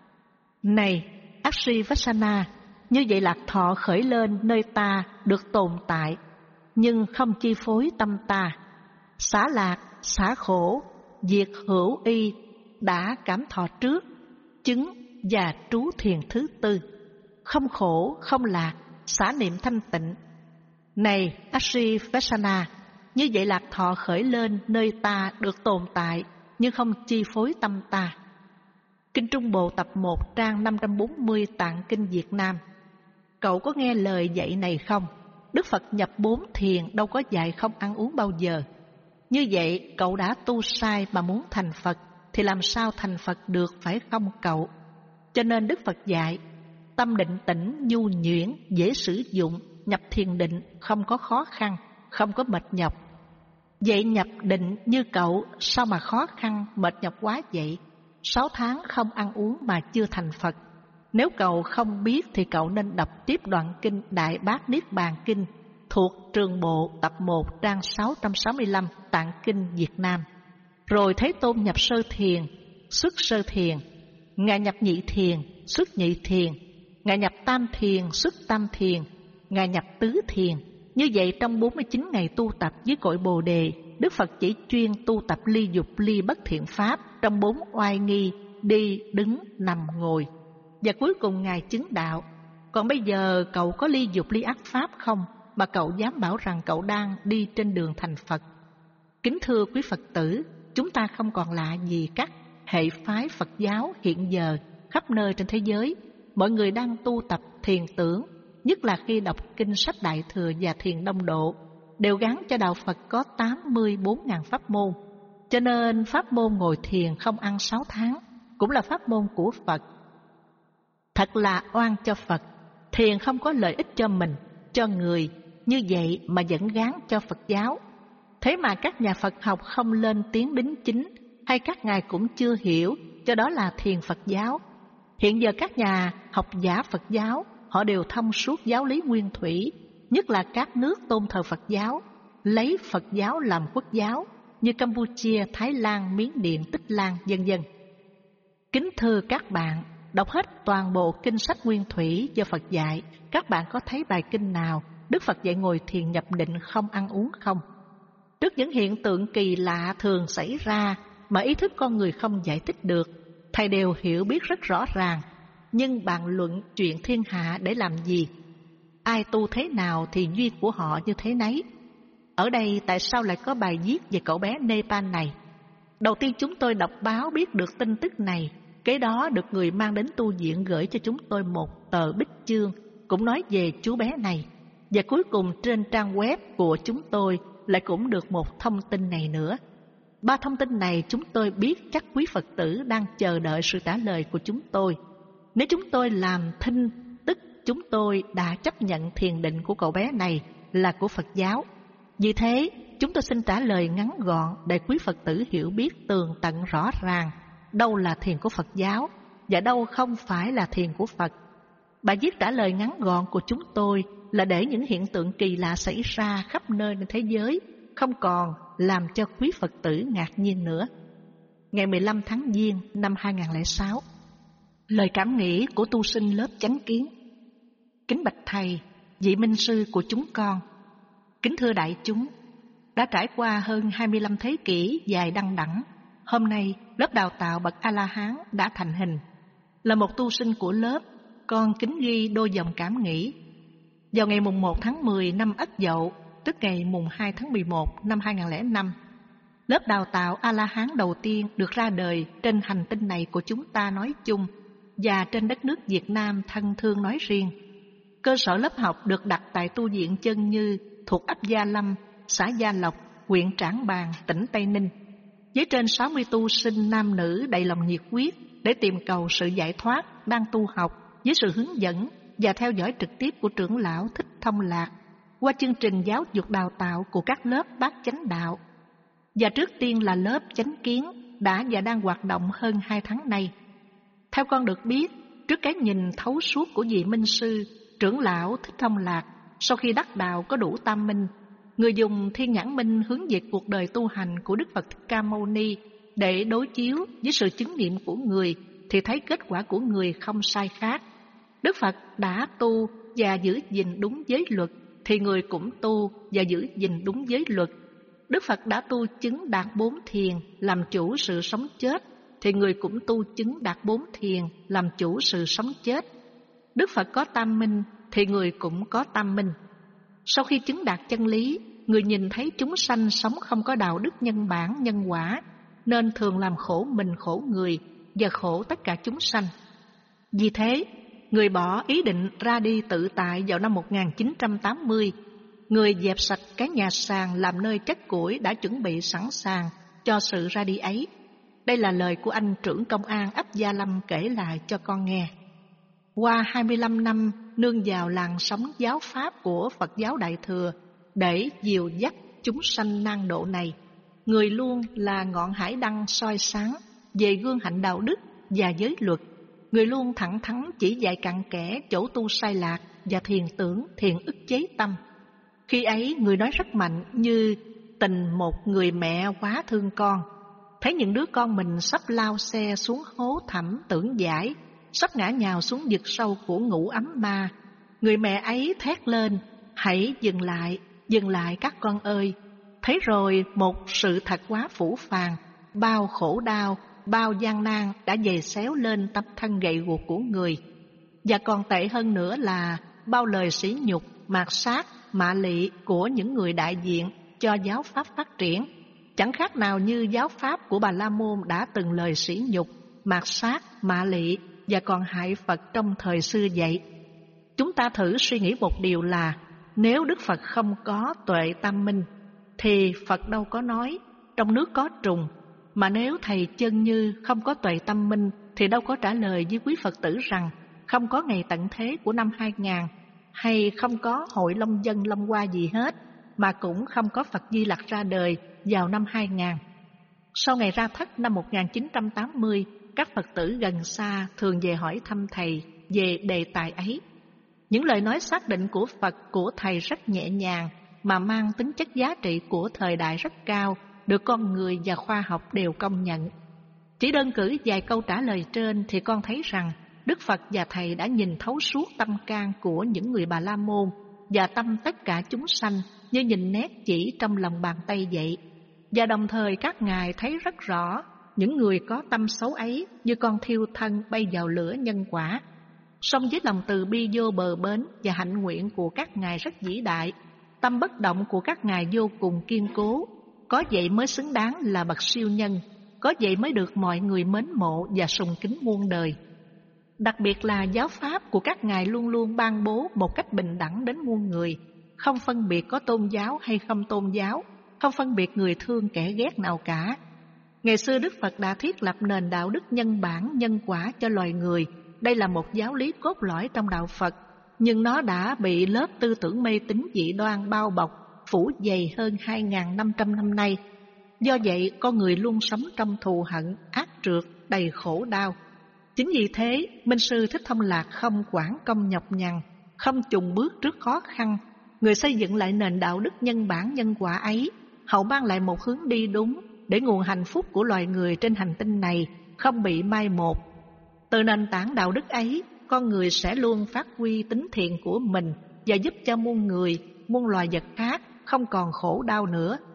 Này Asivesana, như vậy lạc thọ khởi lên nơi ta được tồn tại, nhưng không chi phối tâm ta. Xả lạc, xả khổ, diệt hữu y đã cảm thọ trước, chứng và trú thiền thứ tư. Không khổ, không lạc, xả niệm thanh tịnh. Này Asivesana, như vậy lạc thọ khởi lên nơi ta được tồn tại, nhưng không chi phối tâm ta. Kinh Trung Bộ tập một trang năm trăm bốn mươi Tạng Kinh Việt Nam. Cậu có nghe lời dạy này không? Đức Phật nhập bốn thiền đâu có dạy không ăn uống bao giờ. Như vậy cậu đã tu sai mà muốn thành Phật thì làm sao thành Phật được, phải không cậu? Cho nên Đức Phật dạy tâm định tĩnh, nhu nhuyễn, dễ sử dụng, nhập thiền định không có khó khăn, không có mệt nhọc. Vậy nhập định như cậu sao mà khó khăn, mệt nhọc quá vậy? Sáu tháng không ăn uống mà chưa thành Phật. Nếu cậu không biết thì cậu nên đọc tiếp đoạn kinh Đại Bát Niết Bàn Kinh thuộc Trường Bộ tập một trang sáu trăm sáu mươi lăm Tạng Kinh Việt Nam. Rồi Thế Tôn nhập sơ thiền, xuất sơ thiền, Ngài nhập nhị thiền, xuất nhị thiền, Ngài nhập tam thiền, xuất tam thiền, Ngài nhập tứ thiền. Như vậy trong bốn mươi chín ngày tu tập dưới cội Bồ Đề, Đức Phật chỉ chuyên tu tập ly dục ly bất thiện pháp trong bốn oai nghi, đi, đứng, nằm, ngồi. Và cuối cùng Ngài chứng đạo. Còn bây giờ cậu có ly dục ly ác pháp không mà cậu dám bảo rằng cậu đang đi trên đường thành Phật? Kính thưa quý Phật tử, chúng ta không còn lạ gì các hệ phái Phật giáo hiện giờ khắp nơi trên thế giới. Mọi người đang tu tập thiền tưởng, nhất là khi đọc kinh sách Đại Thừa và Thiền Đông Độ, đều gắn cho đạo Phật có tám mươi bốn nghìn pháp môn. Cho nên pháp môn ngồi thiền không ăn sáu tháng cũng là pháp môn của Phật. Thật là oan cho Phật, thiền không có lợi ích cho mình, cho người, như vậy mà vẫn gán cho Phật giáo. Thế mà các nhà Phật học không lên tiếng đính chính, hay các ngài cũng chưa hiểu, cho đó là thiền Phật giáo. Hiện giờ các nhà học giả Phật giáo, họ đều thông suốt giáo lý nguyên thủy, nhất là các nước tôn thờ Phật giáo, lấy Phật giáo làm quốc giáo, như Campuchia, Thái Lan, Miến Điện, Tích Lan, vân vân. Kính thưa các bạn, đọc hết toàn bộ kinh sách nguyên thủy do Phật dạy, các bạn có thấy bài kinh nào Đức Phật dạy ngồi thiền nhập định không ăn uống không? Trước những hiện tượng kỳ lạ thường xảy ra mà ý thức con người không giải thích được, Thầy đều hiểu biết rất rõ ràng, nhưng bàn luận chuyện thiên hạ để làm gì? Ai tu thế nào thì duyên của họ như thế nấy. Ở đây tại sao lại có bài viết về cậu bé Nepal này? Đầu tiên chúng tôi đọc báo biết được tin tức này, kế đó được người mang đến tu viện gửi cho chúng tôi một tờ bích chương cũng nói về chú bé này. Và cuối cùng trên trang web của chúng tôi lại cũng được một thông tin này nữa. Ba thông tin này chúng tôi biết chắc quý Phật tử đang chờ đợi sự trả lời của chúng tôi. Nếu chúng tôi làm thinh, tức chúng tôi đã chấp nhận thiền định của cậu bé này là của Phật giáo. Vì thế, chúng tôi xin trả lời ngắn gọn để quý Phật tử hiểu biết tường tận rõ ràng đâu là thiền của Phật giáo và đâu không phải là thiền của Phật. Bài viết trả lời ngắn gọn của chúng tôi là để những hiện tượng kỳ lạ xảy ra khắp nơi trên thế giới không còn làm cho quý Phật tử ngạc nhiên nữa. Ngày mười lăm tháng Giêng năm hai nghìn không trăm lẻ sáu, lời cảm nghĩ của tu sinh lớp Chánh Kiến. Kính bạch Thầy, vị minh sư của chúng con. Kính thưa đại chúng, đã trải qua hơn hai mươi lăm thế kỷ dài đăng đẳng. Hôm nay, lớp đào tạo bậc A-la-hán đã thành hình. Là một tu sinh của lớp, con kính ghi đôi dòng cảm nghĩ. Vào ngày mùng một tháng mười năm Ất Dậu, tức ngày mùng hai tháng mười một năm hai nghìn không trăm lẻ năm, lớp đào tạo A-la-hán đầu tiên được ra đời trên hành tinh này của chúng ta nói chung và trên đất nước Việt Nam thân thương nói riêng. Cơ sở lớp học được đặt tại tu viện Chân Như thuộc ấp Gia Lâm, xã Gia Lộc, huyện Trảng Bàng, tỉnh Tây Ninh, với trên sáu mươi tu sinh nam nữ đầy lòng nhiệt huyết để tìm cầu sự giải thoát đang tu học với sự hướng dẫn và theo dõi trực tiếp của trưởng lão Thích Thông Lạc qua chương trình giáo dục đào tạo của các lớp Bát Chánh Đạo. Và trước tiên là lớp Chánh Kiến đã và đang hoạt động hơn hai tháng nay. Theo con được biết, trước cái nhìn thấu suốt của vị minh sư, trưởng lão Thích Thông Lạc, sau khi đắc đạo có đủ tam minh, người dùng thiên nhãn minh hướng về cuộc đời tu hành của Đức Phật Thích Ca Mâu Ni để đối chiếu với sự chứng nghiệm của người thì thấy kết quả của người không sai khác. Đức Phật đã tu và giữ gìn đúng giới luật thì người cũng tu và giữ gìn đúng giới luật. Đức Phật đã tu chứng đạt bốn thiền làm chủ sự sống chết thì người cũng tu chứng đạt bốn thiền làm chủ sự sống chết. Đức Phật có tam minh thì người cũng có tam minh. Sau khi chứng đạt chân lý, người nhìn thấy chúng sanh sống không có đạo đức nhân bản nhân quả, nên thường làm khổ mình khổ người và khổ tất cả chúng sanh. Vì thế, người bỏ ý định ra đi tự tại vào năm một nghìn chín trăm tám mươi. Người dẹp sạch cái nhà sàn làm nơi chất củi đã chuẩn bị sẵn sàng cho sự ra đi ấy. Đây là lời của anh trưởng công an ấp Gia Lâm kể lại cho con nghe. Qua hai mươi lăm năm nương vào làn sóng giáo pháp của Phật giáo Đại Thừa để dìu dắt chúng sanh nan độ này, người luôn là ngọn hải đăng soi sáng về gương hạnh đạo đức và giới luật. Người luôn thẳng thắn chỉ dạy cặn kẽ chỗ tu sai lạc và thiền tưởng, thiền ức chế tâm. Khi ấy người nói rất mạnh như tình một người mẹ quá thương con. Thấy những đứa con mình sắp lao xe xuống hố thẳm tưởng giải, sắp ngã nhào xuống vực sâu của ngũ ấm ma, người mẹ ấy thét lên: hãy dừng lại, dừng lại các con ơi. Thấy rồi một sự thật quá phũ phàng, bao khổ đau, bao gian nan đã dày xéo lên tấm thân gầy guộc của người. Và còn tệ hơn nữa là bao lời sỉ nhục, mạt sát, mạ lị của những người đại diện cho giáo pháp phát triển, chẳng khác nào như giáo pháp của Bà La Môn đã từng lời sỉ nhục, mạt sát, mạ lị và còn hại Phật trong thời xưa vậy. Chúng ta thử suy nghĩ một điều là nếu Đức Phật không có tuệ tam minh thì Phật đâu có nói trong nước có trùng, mà nếu thầy Chân Như không có tuệ tâm minh thì đâu có trả lời với quý Phật tử rằng không có ngày tận thế của năm hai nghìn, hay không có hội Long Dân Long Hoa gì hết, mà cũng không có Phật Di Lặc ra đời vào năm hai nghìn. Sau ngày ra thất năm một nghìn chín trăm tám mươi, các Phật tử gần xa thường về hỏi thăm thầy về đề tài ấy. Những lời nói xác định của Phật, của thầy rất nhẹ nhàng mà mang tính chất giá trị của thời đại rất cao, được con người và khoa học đều công nhận. Chỉ đơn cử vài câu trả lời trên thì con thấy rằng Đức Phật và thầy đã nhìn thấu suốt tâm can của những người Bà La Môn và tâm tất cả chúng sanh như nhìn nét chỉ trong lòng bàn tay vậy. Và đồng thời các ngài thấy rất rõ những người có tâm xấu ấy như con thiêu thân bay vào lửa nhân quả. Song với lòng từ bi vô bờ bến và hạnh nguyện của các ngài rất vĩ đại, tâm bất động của các ngài vô cùng kiên cố. Có vậy mới xứng đáng là bậc siêu nhân, có vậy mới được mọi người mến mộ và sùng kính muôn đời. Đặc biệt là giáo pháp của các ngài luôn luôn ban bố một cách bình đẳng đến muôn người, không phân biệt có tôn giáo hay không tôn giáo, không phân biệt người thương kẻ ghét nào cả. Ngày xưa Đức Phật đã thiết lập nền đạo đức nhân bản, nhân quả cho loài người. Đây là một giáo lý cốt lõi trong đạo Phật, nhưng nó đã bị lớp tư tưởng mê tín dị đoan bao bọc, phủ dày hơn hai nghìn năm trăm năm nay. Do vậy, con người luôn sống trong thù hận, ác trượt, đầy khổ đau. Chính vì thế, Minh sư Thích Thông Lạc không quản công nhọc nhằn, không chùn bước trước khó khăn. Người xây dựng lại nền đạo đức nhân bản nhân quả ấy, hậu mang lại một hướng đi đúng để nguồn hạnh phúc của loài người trên hành tinh này không bị mai một. Từ nền tảng đạo đức ấy, con người sẽ luôn phát huy tính thiện của mình và giúp cho muôn người, muôn loài vật khác không còn khổ đau nữa.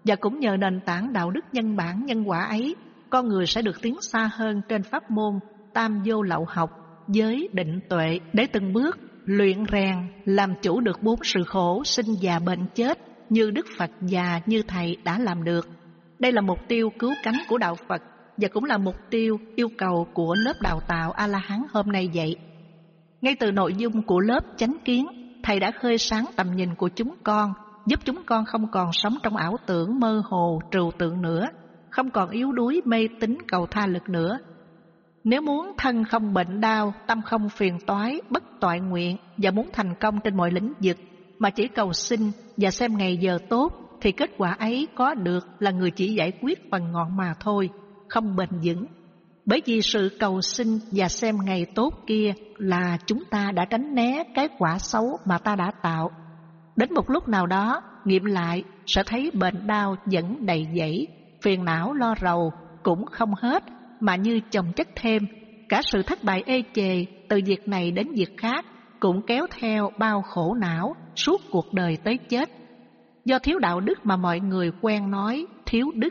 Và cũng nhờ nền tảng đạo đức nhân bản nhân quả ấy, con người sẽ được tiến xa hơn trên pháp môn tam vô lậu học, giới định tuệ, để từng bước luyện rèn làm chủ được bốn sự khổ sinh già bệnh chết như Đức Phật và như Thầy đã làm được. Đây là mục tiêu cứu cánh của đạo Phật và cũng là mục tiêu yêu cầu của lớp đào tạo A-la-hán hôm nay vậy. Ngay từ nội dung của lớp chánh kiến, Thầy đã khơi sáng tầm nhìn của chúng con, giúp chúng con không còn sống trong ảo tưởng mơ hồ trừu tượng nữa, không còn yếu đuối mê tín cầu tha lực nữa. Nếu muốn thân không bệnh đau, tâm không phiền toái, bất toại nguyện và muốn thành công trên mọi lĩnh vực mà chỉ cầu xin và xem ngày giờ tốt, thì kết quả ấy có được là người chỉ giải quyết phần ngọn mà thôi, không bền vững. Bởi vì sự cầu xin và xem ngày tốt kia là chúng ta đã tránh né cái quả xấu mà ta đã tạo. Đến một lúc nào đó, nghiệm lại sẽ thấy bệnh đau vẫn đầy dẫy, phiền não lo rầu cũng không hết, mà như chồng chất thêm, cả sự thất bại ê chề từ việc này đến việc khác cũng kéo theo bao khổ não suốt cuộc đời tới chết. Do thiếu đạo đức mà mọi người quen nói thiếu đức.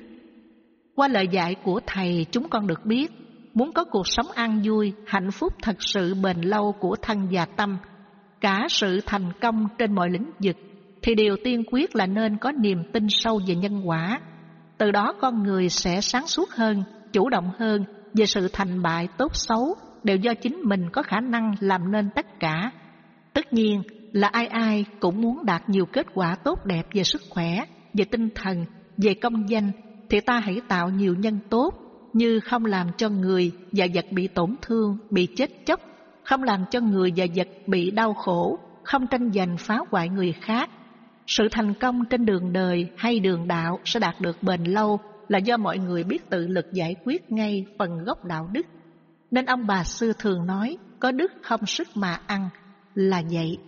Qua lời dạy của Thầy, chúng con được biết, muốn có cuộc sống an vui, hạnh phúc thật sự bền lâu của thân và tâm, cả sự thành công trên mọi lĩnh vực, thì điều tiên quyết là nên có niềm tin sâu về nhân quả. Từ đó con người sẽ sáng suốt hơn, chủ động hơn về sự thành bại tốt xấu, đều do chính mình có khả năng làm nên tất cả. Tất nhiên là ai ai cũng muốn đạt nhiều kết quả tốt đẹp về sức khỏe, về tinh thần, về công danh, thì ta hãy tạo nhiều nhân tốt, như không làm cho người và vật bị tổn thương, bị chết chóc, không làm cho người và vật bị đau khổ, không tranh giành phá hoại người khác. Sự thành công trên đường đời hay đường đạo sẽ đạt được bền lâu là do mọi người biết tự lực giải quyết ngay phần gốc đạo đức. Nên ông bà xưa thường nói, có đức không sức mà ăn, là vậy.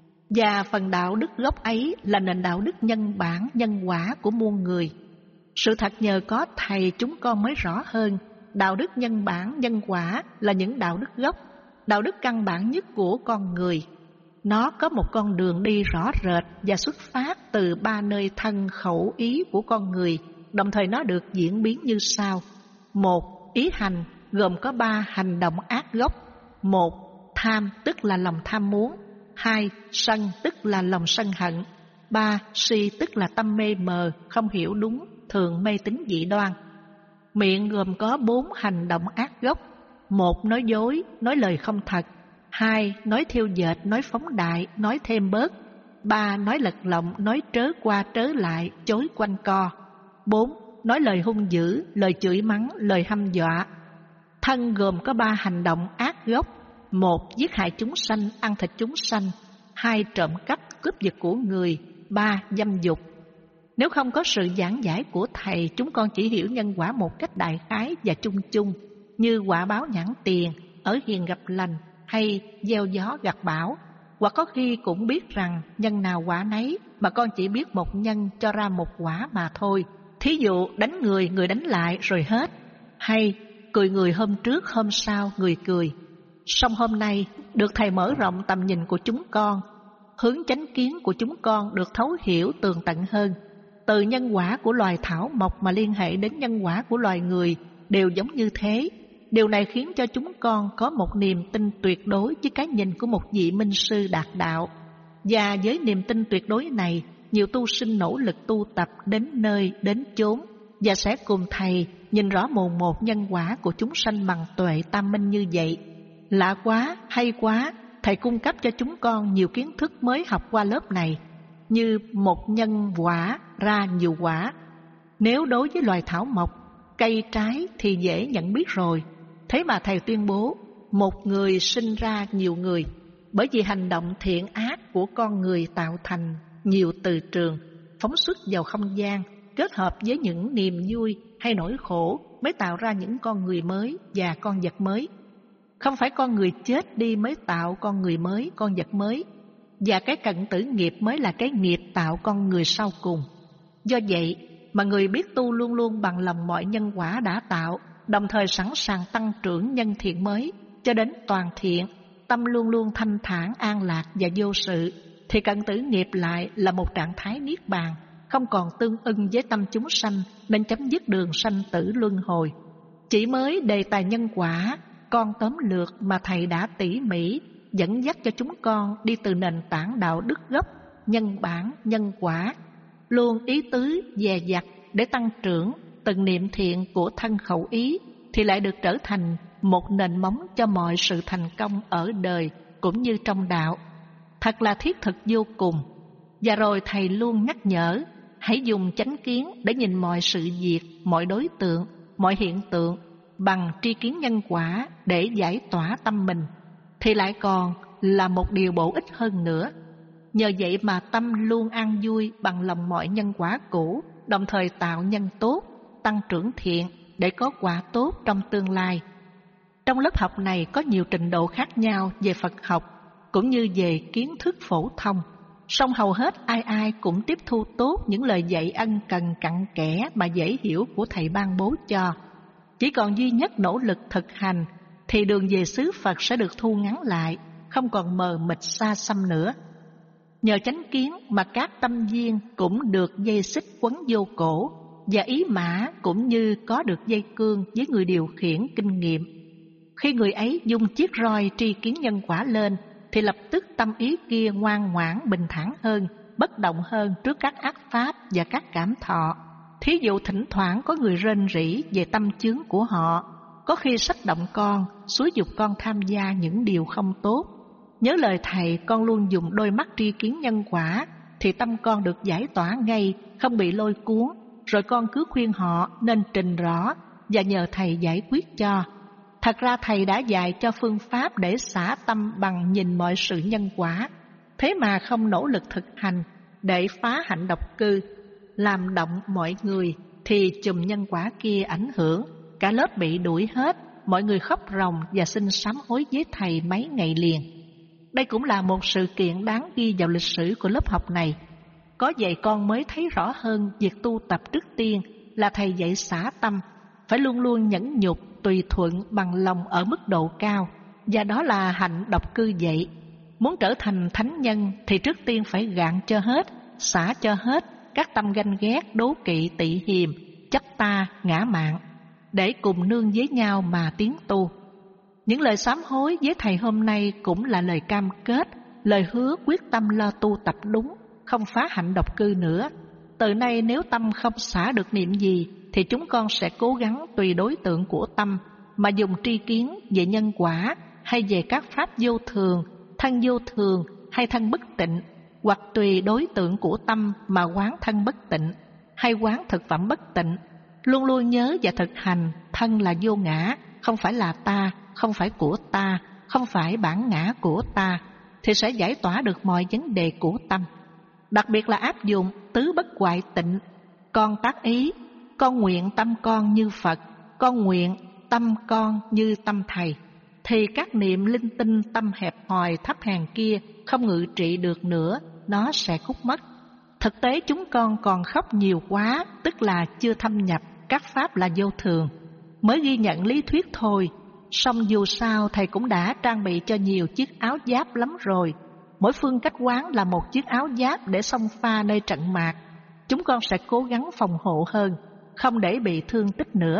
Và phần đạo đức gốc ấy là nền đạo đức nhân bản, nhân quả của muôn người. Sự thật nhờ có Thầy chúng con mới rõ hơn, đạo đức nhân bản, nhân quả là những đạo đức gốc, đạo đức căn bản nhất của con người. Nó có một con đường đi rõ rệt và xuất phát từ ba nơi thân khẩu ý của con người, đồng thời nó được diễn biến như sau. Một, ý hành gồm có ba hành động ác gốc. Một, tham tức là lòng tham muốn. Hai, sân tức là lòng sân hận. Ba, si tức là tâm mê mờ, không hiểu đúng, thường mê tín dị đoan. Miệng gồm có bốn hành động ác gốc. Một, nói dối, nói lời không thật. Hai, nói thiêu dệt, nói phóng đại, nói thêm bớt. Ba, nói lật lọng, nói trớ qua trớ lại, chối quanh co. Bốn, nói lời hung dữ, lời chửi mắng, lời hăm dọa. Thân gồm có ba hành động ác gốc. Một, giết hại chúng sanh, ăn thịt chúng sanh. Hai, trộm cắp, cướp giật của người. Ba, dâm dục. Nếu không có sự giảng giải của Thầy, chúng con chỉ hiểu nhân quả một cách đại khái và chung chung, như quả báo nhãn tiền, ở hiền gặp lành, hay gieo gió gặt bão. Hoặc có khi cũng biết rằng nhân nào quả nấy, mà con chỉ biết một nhân cho ra một quả mà thôi. Thí dụ đánh người, người đánh lại rồi hết. Hay cười người hôm trước, hôm sau người cười. Song hôm nay được Thầy mở rộng tầm nhìn của chúng con, hướng chánh kiến của chúng con được thấu hiểu tường tận hơn. Từ nhân quả của loài thảo mộc mà liên hệ đến nhân quả của loài người đều giống như thế. Điều này khiến cho chúng con có một niềm tin tuyệt đối với cái nhìn của một vị minh sư đạt đạo. Và với niềm tin tuyệt đối này, nhiều tu sinh nỗ lực tu tập đến nơi đến chốn, và sẽ cùng Thầy nhìn rõ mồn một nhân quả của chúng sanh bằng tuệ tam minh như vậy. Lạ quá, hay quá, Thầy cung cấp cho chúng con nhiều kiến thức mới học qua lớp này, như một nhân quả ra nhiều quả. Nếu đối với loài thảo mộc, cây trái thì dễ nhận biết rồi. Thế mà Thầy tuyên bố một người sinh ra nhiều người, bởi vì hành động thiện ác của con người tạo thành nhiều từ trường phóng xuất vào không gian, kết hợp với những niềm vui hay nỗi khổ mới tạo ra những con người mới và con vật mới. Không phải con người chết đi mới tạo con người mới, con vật mới, và cái cận tử nghiệp mới là cái nghiệp tạo con người sau cùng. Do vậy mà người biết tu luôn luôn bằng lòng mọi nhân quả đã tạo, đồng thời sẵn sàng tăng trưởng nhân thiện mới cho đến toàn thiện, tâm luôn luôn thanh thản an lạc và vô sự, thì cận tử nghiệp lại là một trạng thái niết bàn. không còn tương ưng với tâm chúng sanh nên chấm dứt đường sanh tử luân hồi. Chỉ mới đề tài nhân quả, con tóm lược mà Thầy đã tỉ mỉ dẫn dắt cho chúng con đi từ nền tảng đạo đức gốc, nhân bản, nhân quả, luôn ý tứ dè dặt để tăng trưởng từng niệm thiện của thân khẩu ý, thì lại được trở thành một nền móng cho mọi sự thành công ở đời cũng như trong đạo. Thật là thiết thực vô cùng. Và rồi Thầy luôn nhắc nhở, hãy dùng chánh kiến để nhìn mọi sự việc, mọi đối tượng, mọi hiện tượng bằng tri kiến nhân quả để giải tỏa tâm mình, thì lại còn là một điều bổ ích hơn nữa. Nhờ vậy mà tâm luôn an vui bằng lòng mọi nhân quả cũ, đồng thời tạo nhân tốt, tăng trưởng thiện để có quả tốt trong tương lai. Trong lớp học này có nhiều trình độ khác nhau về Phật học cũng như về kiến thức phổ thông, song hầu hết ai ai cũng tiếp thu tốt những lời dạy ân cần cặn kẽ mà dễ hiểu của Thầy ban bố cho. Chỉ còn duy nhất nỗ lực thực hành thì đường về xứ Phật sẽ được thu ngắn lại, không còn mờ mịt xa xăm nữa. Nhờ chánh kiến mà các tâm duyên cũng được dây xích quấn vô cổ, và ý mã cũng như có được dây cương với người điều khiển kinh nghiệm. Khi người ấy dung chiếc roi tri kiến nhân quả lên, thì lập tức tâm ý kia ngoan ngoãn bình thản hơn, bất động hơn trước các ác pháp và các cảm thọ. Thí dụ thỉnh thoảng có người rên rỉ về tâm chướng của họ, có khi sách động con, xúi giục con tham gia những điều không tốt. Nhớ lời Thầy, con luôn dùng đôi mắt tri kiến nhân quả, thì tâm con được giải tỏa ngay, không bị lôi cuốn. Rồi con cứ khuyên họ nên trình rõ và nhờ Thầy giải quyết cho. Thật ra Thầy đã dạy cho phương pháp để xả tâm bằng nhìn mọi sự nhân quả, thế mà không nỗ lực thực hành để phá hạnh độc cư, làm động mọi người, thì chùm nhân quả kia ảnh hưởng, cả lớp bị đuổi hết, mọi người khóc ròng và xin sám hối với Thầy mấy ngày liền. Đây cũng là một sự kiện đáng ghi vào lịch sử của lớp học này. Có vậy con mới thấy rõ hơn việc tu tập trước tiên là Thầy dạy xả tâm, phải luôn luôn nhẫn nhục, tùy thuận bằng lòng ở mức độ cao, và đó là hạnh độc cư vậy. Muốn trở thành thánh nhân thì trước tiên phải gạn cho hết, xả cho hết các tâm ganh ghét, đố kỵ, tị hiềm, chấp ta, ngã mạn, để cùng nương với nhau mà tiến tu. Những lời sám hối với Thầy hôm nay cũng là lời cam kết, lời hứa quyết tâm lo tu tập đúng, không phá hạnh độc cư nữa. Từ nay nếu tâm không xả được niệm gì, thì chúng con sẽ cố gắng tùy đối tượng của tâm mà dùng tri kiến về nhân quả, hay về các pháp vô thường, thân vô thường hay thân bất tịnh, hoặc tùy đối tượng của tâm mà quán thân bất tịnh, hay quán thực phẩm bất tịnh. Luôn luôn nhớ và thực hành thân là vô ngã, không phải là ta, không phải của ta, không phải bản ngã của ta, thì sẽ giải tỏa được mọi vấn đề của tâm. Đặc biệt là áp dụng tứ bất hoại tịnh. Con tác ý, con nguyện tâm con như Phật, con nguyện tâm con như tâm Thầy, thì các niệm linh tinh tâm hẹp hòi thấp hèn kia không ngự trị được nữa, nó sẽ cút mất. Thực tế chúng con còn khóc nhiều quá, tức là chưa thâm nhập các pháp là vô thường, mới ghi nhận lý thuyết thôi. Song dù sao Thầy cũng đã trang bị cho nhiều chiếc áo giáp lắm rồi. Mỗi phương cách quán là một chiếc áo giáp để xông pha nơi trận mạc. Chúng con sẽ cố gắng phòng hộ hơn, không để bị thương tích nữa.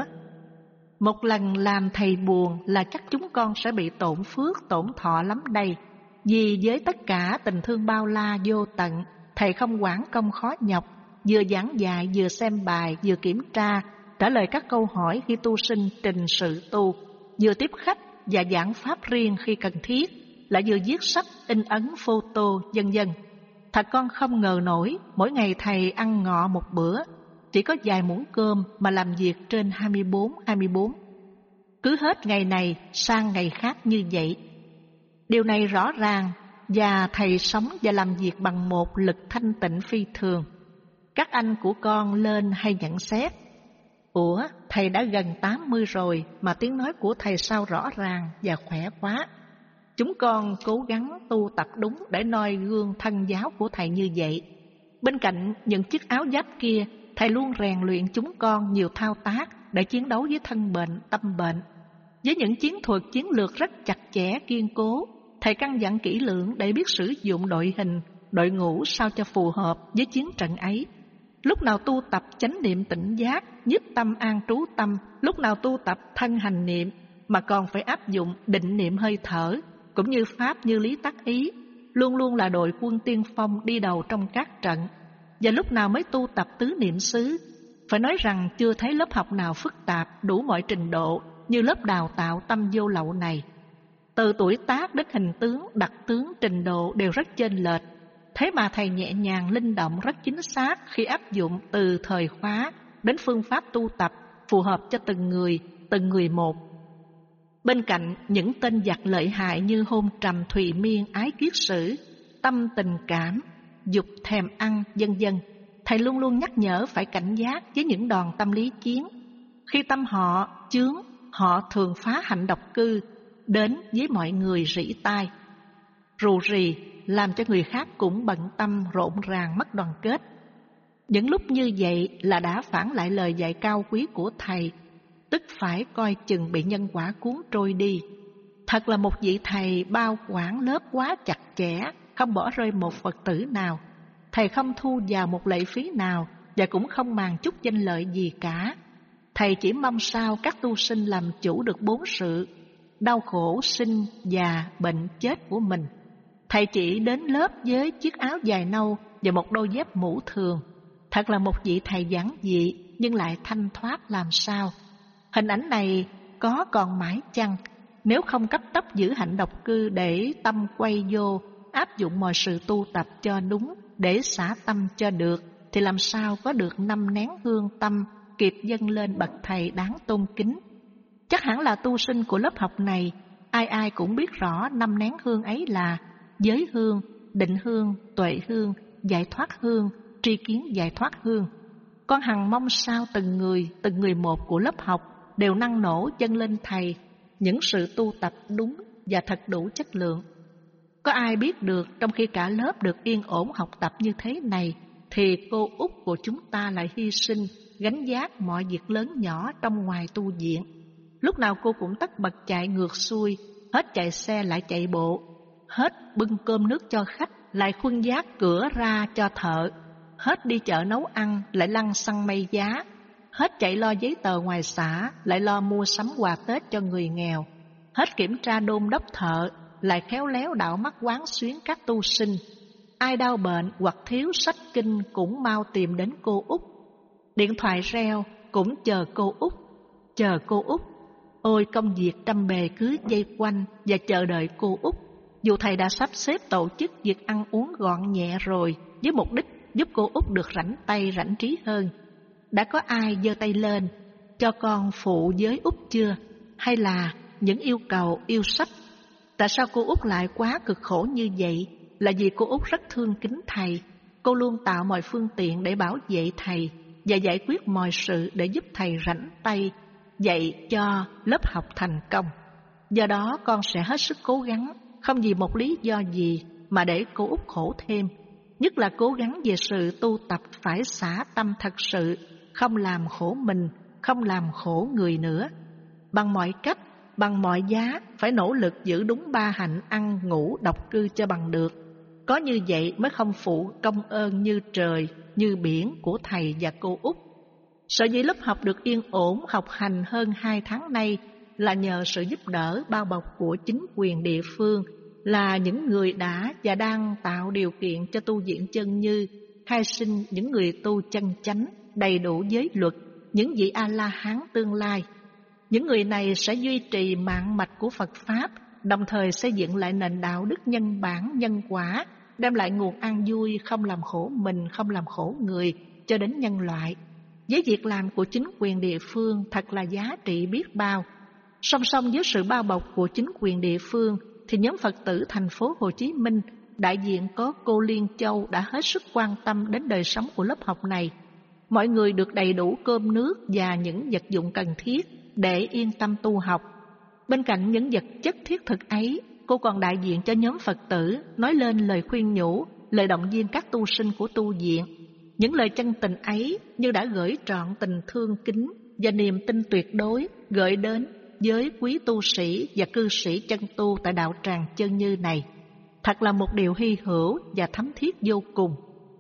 Một lần làm Thầy buồn là chắc chúng con sẽ bị tổn phước, tổn thọ lắm đây. Vì với tất cả tình thương bao la vô tận, Thầy không quản công khó nhọc, vừa giảng dạy, vừa xem bài, vừa kiểm tra, trả lời các câu hỏi khi tu sinh trình sự tu, vừa tiếp khách và giảng pháp riêng khi cần thiết, lại vừa viết sách, in ấn, photo, vân vân. Thật con không ngờ nổi, mỗi ngày Thầy ăn ngọ một bữa, chỉ có vài muỗng cơm mà làm việc trên hai mươi bốn, hai mươi bốn. Cứ hết ngày này sang ngày khác như vậy. Điều này rõ ràng, và Thầy sống và làm việc bằng một lực thanh tịnh phi thường. Các anh của con lên hay nhận xét: Ủa, Thầy đã gần tám mươi rồi mà tiếng nói của Thầy sao rõ ràng và khỏe quá. Chúng con cố gắng tu tập đúng để noi gương thân giáo của Thầy như vậy. Bên cạnh những chiếc áo giáp kia, Thầy luôn rèn luyện chúng con nhiều thao tác để chiến đấu với thân bệnh, tâm bệnh. Với những chiến thuật chiến lược rất chặt chẽ, kiên cố, Thầy căn dặn kỹ lưỡng để biết sử dụng đội hình, đội ngũ sao cho phù hợp với chiến trận ấy. lúc nào tu tập chánh niệm tỉnh giác, nhiếp tâm an trú tâm, lúc nào tu tập thân hành niệm, mà còn phải áp dụng định niệm hơi thở, cũng như pháp như lý tác ý, luôn luôn là đội quân tiên phong đi đầu trong các trận. Và lúc nào mới tu tập tứ niệm xứ? Phải nói rằng chưa thấy lớp học nào phức tạp, đủ mọi trình độ như lớp đào tạo tâm vô lậu này. Từ tuổi tác đến hình tướng, đặc tướng, trình độ đều rất chênh lệch. Thế mà thầy nhẹ nhàng, linh động, rất chính xác khi áp dụng từ thời khóa đến phương pháp tu tập phù hợp cho từng người, từng người một. Bên cạnh những tên giặc lợi hại như hôn trầm, thùy miên, ái kiết sử, tâm tình cảm, dục thèm ăn, vân vân, thầy luôn luôn nhắc nhở phải cảnh giác với những đòn tâm lý chiến. Khi tâm họ chướng, họ thường phá hạnh độc cư, đến với mọi người rỉ tai, rù rì, làm cho người khác cũng bận tâm, rộn ràng, mất đoàn kết. Những lúc như vậy là đã phản lại lời dạy cao quý của thầy, tức phải coi chừng bị nhân quả cuốn trôi đi. Thật là một vị thầy bao quản lớp quá chặt chẽ, không bỏ rơi một Phật tử nào. Thầy không thu vào một lệ phí nào và cũng không màng chút danh lợi gì cả. Thầy chỉ mong sao các tu sinh làm chủ được bốn sự: đau khổ, sinh, già, bệnh, chết của mình. Thầy chỉ đến lớp với chiếc áo dài nâu và một đôi dép mũ thường. Thật là một vị thầy giản dị nhưng lại thanh thoát làm sao. Hình ảnh này có còn mãi chăng? Nếu không cấp tốc giữ hạnh độc cư để tâm quay vô, áp dụng mọi sự tu tập cho đúng, để xả tâm cho được, thì làm sao có được năm nén hương tâm kịp dâng lên bậc thầy đáng tôn kính. Chắc hẳn là tu sinh của lớp học này, ai ai cũng biết rõ năm nén hương ấy là giới hương, định hương, tuệ hương, giải thoát hương, tri kiến giải thoát hương. Con hằng mong sao từng người, từng người một của lớp học đều năng nổ dâng lên thầy những sự tu tập đúng và thật đủ chất lượng. Có ai biết được trong khi cả lớp được yên ổn học tập như thế này, thì cô út của chúng ta lại hy sinh, gánh vác mọi việc lớn nhỏ trong ngoài tu viện. Lúc nào cô cũng tất bật chạy ngược xuôi, hết chạy xe lại chạy bộ, hết bưng cơm nước cho khách lại khuân vác cửa ra cho thợ, hết đi chợ nấu ăn lại lăn xăng may giá, hết chạy lo giấy tờ ngoài xã lại lo mua sắm quà Tết cho người nghèo, hết kiểm tra đôn đốc thợ lại khéo léo đảo mắt quán xuyến các tu sinh. Ai đau bệnh hoặc thiếu sách kinh cũng mau tìm đến cô út. Điện thoại reo cũng chờ cô út, chờ cô út. Ôi công việc trăm bề cứ dây quanh và chờ đợi cô út. Dù thầy đã sắp xếp tổ chức việc ăn uống gọn nhẹ rồi, với mục đích giúp cô út được rảnh tay rảnh trí hơn. Đã có ai giơ tay lên cho con phụ với út chưa? Hay là những yêu cầu yêu sách? Tại sao cô út lại quá cực khổ như vậy? Là vì cô út rất thương kính thầy. Cô luôn tạo mọi phương tiện để bảo vệ thầy và giải quyết mọi sự để giúp thầy rảnh tay, dạy cho lớp học thành công. Do đó con sẽ hết sức cố gắng, không vì một lý do gì mà để cô út khổ thêm. Nhất là cố gắng về sự tu tập phải xả tâm thật sự, không làm khổ mình, không làm khổ người nữa. Bằng mọi cách, bằng mọi giá, phải nỗ lực giữ đúng ba hạnh ăn, ngủ, độc cư cho bằng được. Có như vậy mới không phụ công ơn như trời, như biển của thầy và cô út. Sở dĩ lớp học được yên ổn học hành hơn hai tháng nay là nhờ sự giúp đỡ bao bọc của chính quyền địa phương, là những người đã và đang tạo điều kiện cho tu viện Chân Như khai sinh những người tu chân chánh, đầy đủ giới luật, những vị A-la-hán tương lai. Những người này sẽ duy trì mạng mạch của Phật Pháp, đồng thời xây dựng lại nền đạo đức nhân bản, nhân quả, đem lại nguồn an vui, không làm khổ mình, không làm khổ người, cho đến nhân loại. Với việc làm của chính quyền địa phương thật là giá trị biết bao. Song song với sự bao bọc của chính quyền địa phương, thì nhóm Phật tử thành phố Hồ Chí Minh, đại diện có cô Liên Châu đã hết sức quan tâm đến đời sống của lớp học này. Mọi người được đầy đủ cơm nước và những vật dụng cần thiết để yên tâm tu học. Bên cạnh những vật chất thiết thực ấy, cô còn đại diện cho nhóm Phật tử nói lên lời khuyên nhủ, lời động viên các tu sinh của tu viện. Những lời chân tình ấy như đã gửi trọn tình thương kính và niềm tin tuyệt đối gửi đến với quý tu sĩ và cư sĩ chân tu tại đạo tràng Chân Như này. Thật là một điều hy hữu và thấm thiết vô cùng.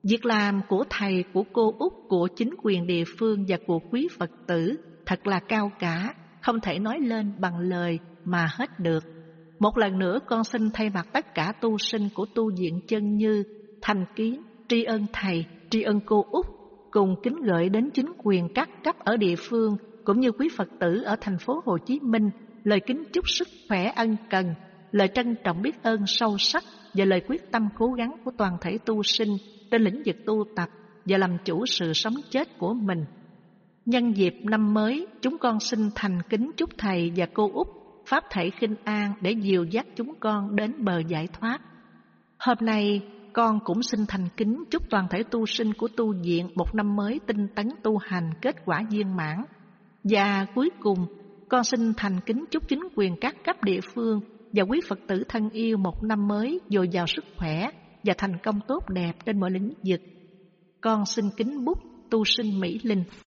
Việc làm của thầy, của cô Út, của chính quyền địa phương và của quý Phật tử thật là cao cả, không thể nói lên bằng lời mà hết được. Một lần nữa con xin thay mặt tất cả tu sinh của tu viện Chân Như thành kiến tri ân thầy, tri ân cô Út, cùng kính gửi đến chính quyền các cấp ở địa phương cũng như quý Phật tử ở thành phố Hồ Chí Minh lời kính chúc sức khỏe ân cần, lời trân trọng biết ơn sâu sắc và lời quyết tâm cố gắng của toàn thể tu sinh trên lĩnh vực tu tập và làm chủ sự sống chết của mình. Nhân dịp năm mới, chúng con xin thành kính chúc thầy và cô Út pháp thể khinh an để dìu dắt chúng con đến bờ giải thoát. Hôm nay, con cũng xin thành kính chúc toàn thể tu sinh của tu viện một năm mới tinh tấn tu hành kết quả viên mãn. Và cuối cùng, con xin thành kính chúc chính quyền các cấp địa phương và quý Phật tử thân yêu một năm mới dồi dào sức khỏe và thành công tốt đẹp trên mọi lĩnh vực. Con xin kính bút tu sinh Mỹ Linh.